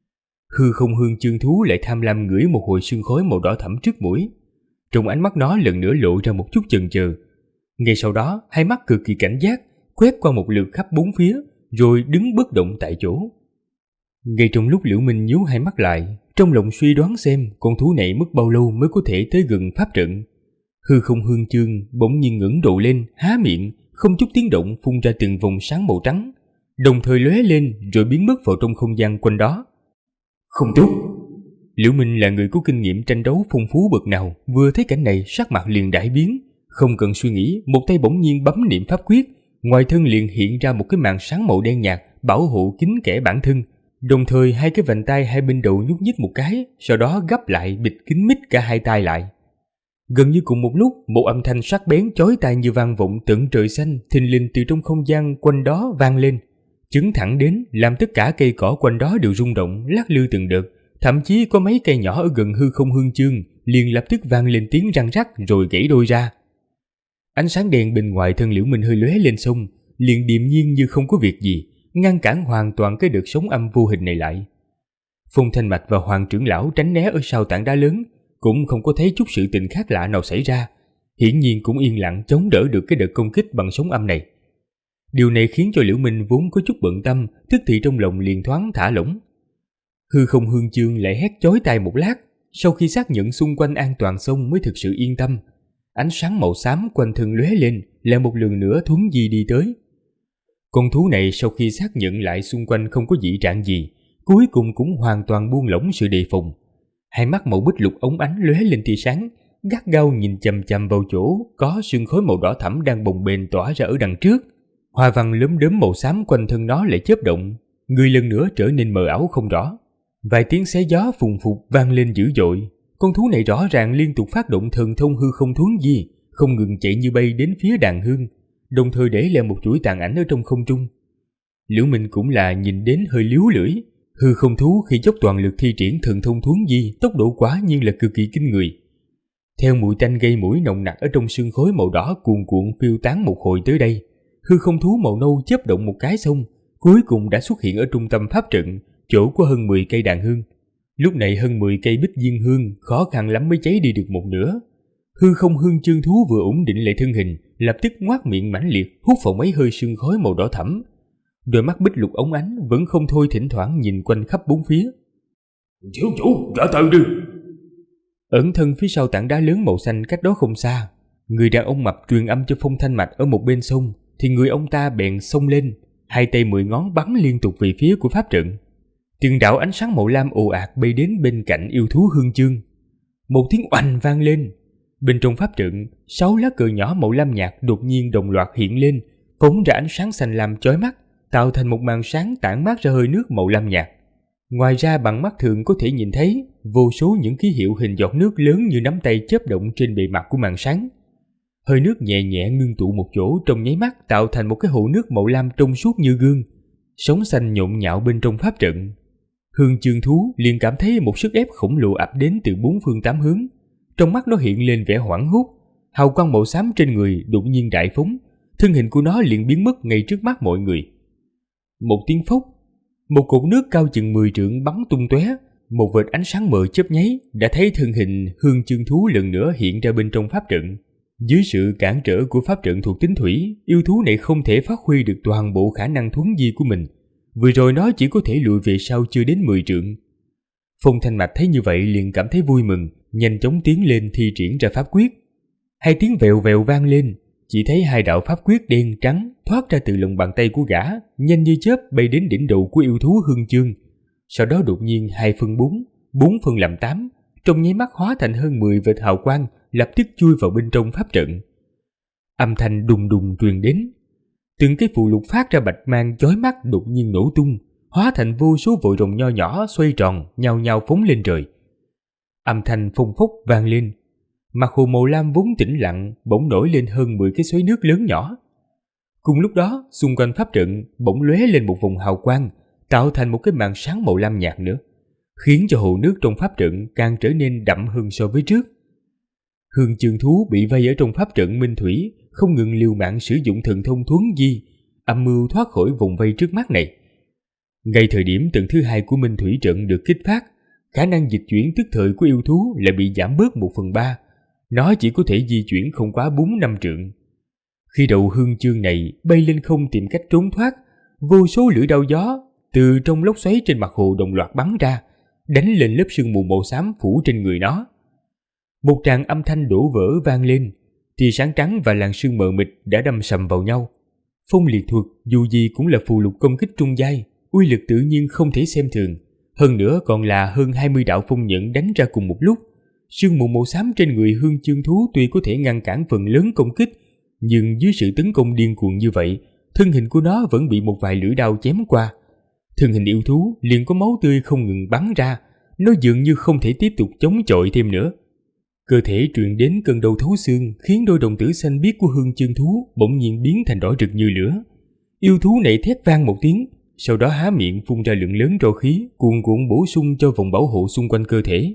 Hư không hương chương thú lại tham lam ngửi một hồi sương khói màu đỏ thẫm trước mũi. Trong ánh mắt nó lần nữa lộ ra một chút chần chừ. Ngay sau đó, hai mắt cực kỳ cảnh giác, quét qua một lượt khắp bốn phía, rồi đứng bất động tại chỗ. Ngay trong lúc Liễu Minh nhíu hai mắt lại, trong lòng suy đoán xem con thú này mất bao lâu mới có thể tới gần pháp trận. Hư không hương chương bỗng nhiên ngẩng đầu lên, há miệng, không chút tiếng động phun ra từng vòng sáng màu trắng, đồng thời lóe lên rồi biến mất vào trong không gian quanh đó. Không tốt! Liễu Minh là người có kinh nghiệm tranh đấu phong phú bậc nào, vừa thấy cảnh này sắc mặt liền đại biến, không cần suy nghĩ, một tay bỗng nhiên bấm niệm pháp quyết, ngoài thân liền hiện ra một cái màn sáng màu đen nhạt bảo hộ kín kẽ bản thân. Đồng thời hai cái vành tay hai bên đầu nhúc nhích một cái, sau đó gấp lại bịt kín mít cả hai tay lại. Gần như cùng một lúc, một âm thanh sắc bén chói tai như vang vọng tận trời xanh thình lình từ trong không gian quanh đó vang lên, chứng thẳng đến làm tất cả cây cỏ quanh đó đều rung động lắc lư từng đợt, thậm chí có mấy cây nhỏ ở gần hư không hương chương liền lập tức vang lên tiếng răng rắc rồi gãy đôi ra. Ánh sáng đèn bên ngoài thân Liễu Minh hơi lóe lên xong, liền điềm nhiên như không có việc gì, ngăn cản hoàn toàn cái đợt sóng âm vô hình này lại. Phong Thanh Mạch và Hoàng trưởng lão tránh né ở sau tảng đá lớn, cũng không có thấy chút sự tình khác lạ nào xảy ra, hiển nhiên cũng yên lặng chống đỡ được cái đợt công kích bằng sóng âm này. Điều này khiến cho Liễu Minh vốn có chút bận tâm, tức thì trong lòng liền thoáng thả lỏng. Hư không hương chương lại hét chói tai một lát, sau khi xác nhận xung quanh an toàn xong mới thực sự yên tâm. Ánh sáng màu xám quanh thân lóe lên, lại một lần nữa thuấn di đi tới. Con thú này sau khi xác nhận lại xung quanh không có dị trạng gì, cuối cùng cũng hoàn toàn buông lỏng sự đề phòng. Hai mắt màu bích lục ống ánh lóe lên tia sáng, gắt gao nhìn chằm chằm vào chỗ có sương khói màu đỏ thẫm đang bồng bềnh tỏa ra ở đằng trước. Hoa văn lấm đốm màu xám quanh thân nó lại chớp động, người lần nữa trở nên mờ ảo không rõ. Vài tiếng xé gió phùng phục vang lên dữ dội. Con thú này rõ ràng liên tục phát động thần thông hư không thuấn di, không ngừng chạy như bay đến phía đàn hương, đồng thời để lại một chuỗi tàn ảnh ở trong không trung. Liễu Minh cũng là nhìn đến hơi líu lưỡi. Hư không thú khi dốc toàn lực thi triển thần thông thuấn di, tốc độ quả nhiên là cực kỳ kinh người. Theo mùi tanh gây mũi nồng nặc ở trong sương khói màu đỏ cuồn cuộn phiêu tán một hồi tới đây, hư không thú màu nâu chớp động một cái xong, cuối cùng đã xuất hiện ở trung tâm pháp trận, chỗ có hơn 10 cây đàn hương. Lúc này hơn 10 cây bích diên hương khó khăn lắm mới cháy đi được một nửa. Hư không hương chương thú vừa ổn định lại thân hình, lập tức ngoác miệng mãnh liệt hút vào mấy hơi sương khói màu đỏ thẫm. Đôi mắt bích lục ống ánh vẫn không thôi thỉnh thoảng nhìn quanh khắp bốn phía. Thiếu chủ, ra tay đi! Ẩn thân phía sau tảng đá lớn màu xanh cách đó không xa, người đàn ông mập truyền âm cho Phong Thanh Mạch ở một bên sông, thì người ông ta bèn xông lên, hai tay 10 ngón bắn liên tục về phía của pháp trận. Từng đạo ánh sáng màu lam ồ ạt bay đến bên cạnh yêu thú hương chương. Một tiếng oanh vang lên. Bên trong pháp trận, 6 lá cờ nhỏ màu lam nhạt đột nhiên đồng loạt hiện lên, phóng ra ánh sáng xanh lam chói mắt, tạo thành một màn sáng tản mát ra hơi nước màu lam nhạt. Ngoài ra bằng mắt thường có thể nhìn thấy vô số những ký hiệu hình giọt nước lớn như nắm tay chớp động trên bề mặt của màn sáng. Hơi nước nhẹ nhẹ ngưng tụ một chỗ trong nháy mắt tạo thành một cái hồ nước màu lam trong suốt như gương. Sóng xanh nhộn nhạo bên trong pháp trận. Hương chương thú liền cảm thấy một sức ép khổng lồ ập đến từ bốn phương tám hướng. Trong mắt nó hiện lên vẻ hoảng hốt, hào quang màu xám trên người đột nhiên đại phóng, thân hình của nó liền biến mất ngay trước mắt mọi người. Một tiếng phốc, một cột nước cao chừng 10 trượng bắn tung tóe, một vệt ánh sáng mờ chớp nháy đã thấy thân hình hương chương thú lần nữa hiện ra bên trong pháp trận. Dưới sự cản trở của pháp trận thuộc tính thủy, yêu thú này không thể phát huy được toàn bộ khả năng thuấn di của mình. Vừa rồi nó chỉ có thể lùi về sau chưa đến 10 trượng. Phong Thanh Mạch thấy như vậy liền cảm thấy vui mừng, nhanh chóng tiến lên thi triển ra pháp quyết. Hai tiếng vèo vèo vang lên, chỉ thấy hai đạo pháp quyết đen trắng thoát ra từ lòng bàn tay của gã, nhanh như chớp bay đến đỉnh đầu của yêu thú hương chương. Sau đó đột nhiên 2 phân 4, 4 phân làm 8, trong nháy mắt hóa thành hơn 10 vệt hào quang, lập tức chui vào bên trong pháp trận. Âm thanh đùng đùng truyền đến. Từng cái phù lục phát ra bạch mang chói mắt đột nhiên nổ tung, hóa thành vô số vòi rồng nho nhỏ xoay tròn, nhao nhao phóng lên trời. Âm thanh phông phốc vang lên. Mặt hồ màu lam vốn tĩnh lặng bỗng nổi lên hơn 10 cái xoáy nước lớn nhỏ. Cùng lúc đó, xung quanh pháp trận bỗng lóe lên một vùng hào quang, tạo thành một cái màn sáng màu lam nhạt nữa, khiến cho hồ nước trong pháp trận càng trở nên đậm hơn so với trước. Hương Chương Thú bị vây ở trong pháp trận Minh Thủy, không ngừng liều mạng sử dụng thần thông thuấn di, âm mưu thoát khỏi vùng vây trước mắt này. Ngay thời điểm tầng thứ 2 của Minh Thủy trận được kích phát, khả năng dịch chuyển tức thời của yêu thú lại bị giảm bớt 1/3. Nó chỉ có thể di chuyển không quá 4-5 trượng. Khi đầu hương chương này bay lên không tìm cách trốn thoát, vô số lưỡi đao gió từ trong lốc xoáy trên mặt hồ đồng loạt bắn ra, đánh lên lớp sương mù màu xám phủ trên người nó. Một tràng âm thanh đổ vỡ vang lên, tia sáng trắng và làn sương mờ mịt đã đâm sầm vào nhau. Phong liệt thuật dù gì cũng là phù lục công kích trung giai, uy lực tự nhiên không thể xem thường. Hơn nữa còn là hơn 20 đạo phong nhận đánh ra cùng một lúc. Sương mù màu xám trên người hương chương thú tuy có thể ngăn cản phần lớn công kích, nhưng dưới sự tấn công điên cuồng như vậy, thân hình của nó vẫn bị một vài lưỡi đao chém qua. Thân hình yêu thú liền có máu tươi không ngừng bắn ra, nó dường như không thể tiếp tục chống chọi thêm nữa. Cơ thể truyền đến cơn đau thấu xương khiến đôi đồng tử xanh biếc của hương chương thú bỗng nhiên biến thành đỏ rực như lửa. Yêu thú này thét vang một tiếng, sau đó há miệng phun ra lượng lớn tro khí, cuồn cuộn bổ sung cho vòng bảo hộ xung quanh cơ thể.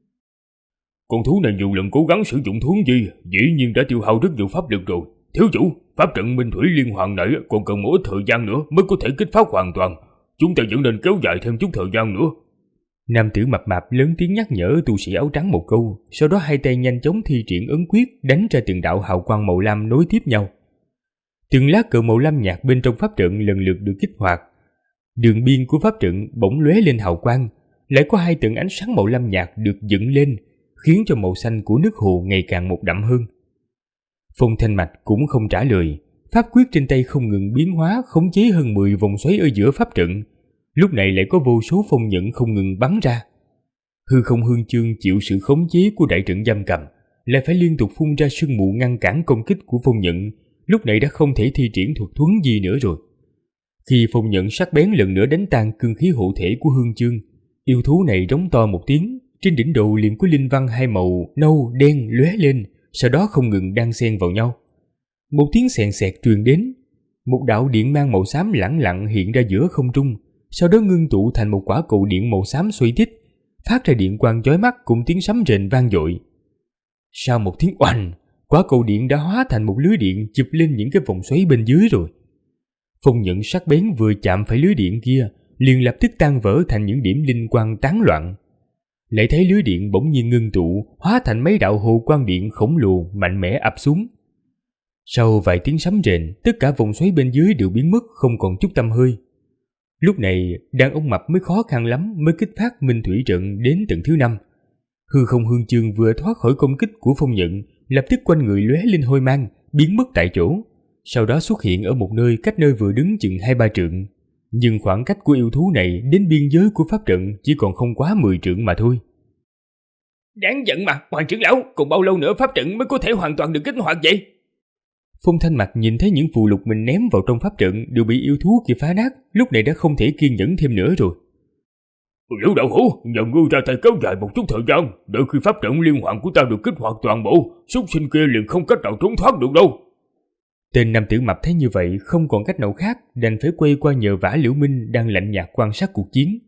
Con thú này nhiều lần cố gắng sử dụng thuấn di, dĩ nhiên đã tiêu hao rất nhiều pháp lực rồi. Thiếu chủ, pháp trận Minh Thủy Liên Hoàn này còn cần một ít thời gian nữa mới có thể kích phát hoàn toàn. Chúng ta vẫn nên kéo dài thêm chút thời gian nữa. Nam tử mập mạp lớn tiếng nhắc nhở tu sĩ áo trắng một câu, sau đó hai tay nhanh chóng thi triển ấn quyết đánh ra từng đạo hào quang màu lam nối tiếp nhau. Từng lá cờ màu lam nhạt bên trong pháp trận lần lượt được kích hoạt. Đường biên của pháp trận bỗng lóe lên hào quang, lại có hai tầng ánh sáng màu lam nhạt được dựng lên, khiến cho màu xanh của nước hồ ngày càng một đậm hơn. Phong Thanh Mạch cũng không trả lời, pháp quyết trên tay không ngừng biến hóa, khống chế hơn 10 vòng xoáy ở giữa pháp trận. Lúc này lại có vô số phong nhận không ngừng bắn ra. Hư không hương chương chịu sự khống chế của đại trận giam cầm, lại phải liên tục phun ra sương mù ngăn cản công kích của phong nhận, lúc này đã không thể thi triển thuật thuấn gì nữa rồi. Khi phong nhận sắc bén lần nữa đánh tan cương khí hộ thể của hương chương, yêu thú này rống to một tiếng, trên đỉnh đầu liền có linh văn hai màu nâu đen lóe lên, sau đó không ngừng đan xen vào nhau. Một tiếng xèn xẹt truyền đến, một đạo điện mang màu xám lẳng lặng hiện ra giữa không trung, sau đó ngưng tụ thành một quả cầu điện màu xám xoay tít, phát ra điện quang chói mắt cùng tiếng sấm rền vang dội. Sau một tiếng oanh, quả cầu điện đã hóa thành một lưới điện chụp lên những cái vòng xoáy bên dưới rồi. Phong nhận sắc bén vừa chạm phải lưới điện kia, liền lập tức tan vỡ thành những điểm linh quang tán loạn. Lại thấy lưới điện bỗng nhiên ngưng tụ, hóa thành mấy đạo hồ quang điện khổng lồ mạnh mẽ ập xuống. Sau vài tiếng sấm rền, tất cả vòng xoáy bên dưới đều biến mất không còn chút tăm hơi. Lúc này, đàn ông mập mới khó khăn lắm mới kích phát Minh Thủy trận đến tầng thứ 5. Hư không hương chương vừa thoát khỏi công kích của phong nhận, lập tức quanh người lóe lên hôi mang, biến mất tại chỗ. Sau đó xuất hiện ở một nơi cách nơi vừa đứng chừng 2-3 trượng. Nhưng khoảng cách của yêu thú này đến biên giới của pháp trận chỉ còn không quá 10 trượng mà thôi. Đáng giận mà, Hoàng trưởng lão, còn bao lâu nữa pháp trận mới có thể hoàn toàn được kích hoạt vậy? Phong Thanh Mạch nhìn thấy những phù lục mình ném vào trong pháp trận đều bị yêu thú kia phá nát, lúc này đã không thể kiên nhẫn thêm nữa rồi. Liễu đạo hữu, nhờ ngươi ra tay kéo dài một chút thời gian, đợi khi pháp trận liên hoàn của ta được kích hoạt toàn bộ, súc sinh kia liền không cách nào trốn thoát được đâu. Tên nam tử mập thấy như vậy không còn cách nào khác, đành phải quay qua nhờ vả Liễu Minh đang lạnh nhạt quan sát cuộc chiến.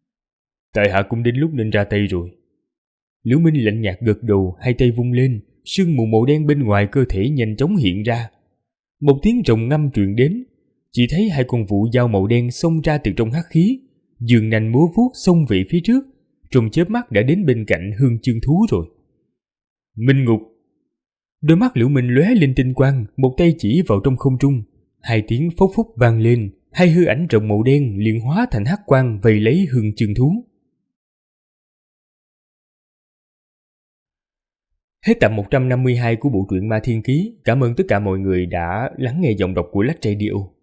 Tại hạ cũng đến lúc nên ra tay rồi. Liễu Minh lạnh nhạt gật đầu, hai tay vung lên, sương mù màu đen bên ngoài cơ thể nhanh chóng hiện ra. Một tiếng rồng ngâm truyền đến, chỉ thấy hai con vụ dao màu đen xông ra từ trong hắc khí, giường nành múa vuốt xông về phía trước, trong chớp mắt đã đến bên cạnh hương chương thú rồi. Minh ngục. Đôi mắt Liễu Minh lóe lên tinh quang, một tay chỉ vào trong không trung, hai tiếng phốc phốc vang lên, hai hư ảnh rồng màu đen liền hóa thành hắc quang vây lấy hương chương thú. Hết tập 152 của bộ truyện Ma Thiên Ký. Cảm ơn tất cả mọi người đã lắng nghe giọng đọc của Lách Radio.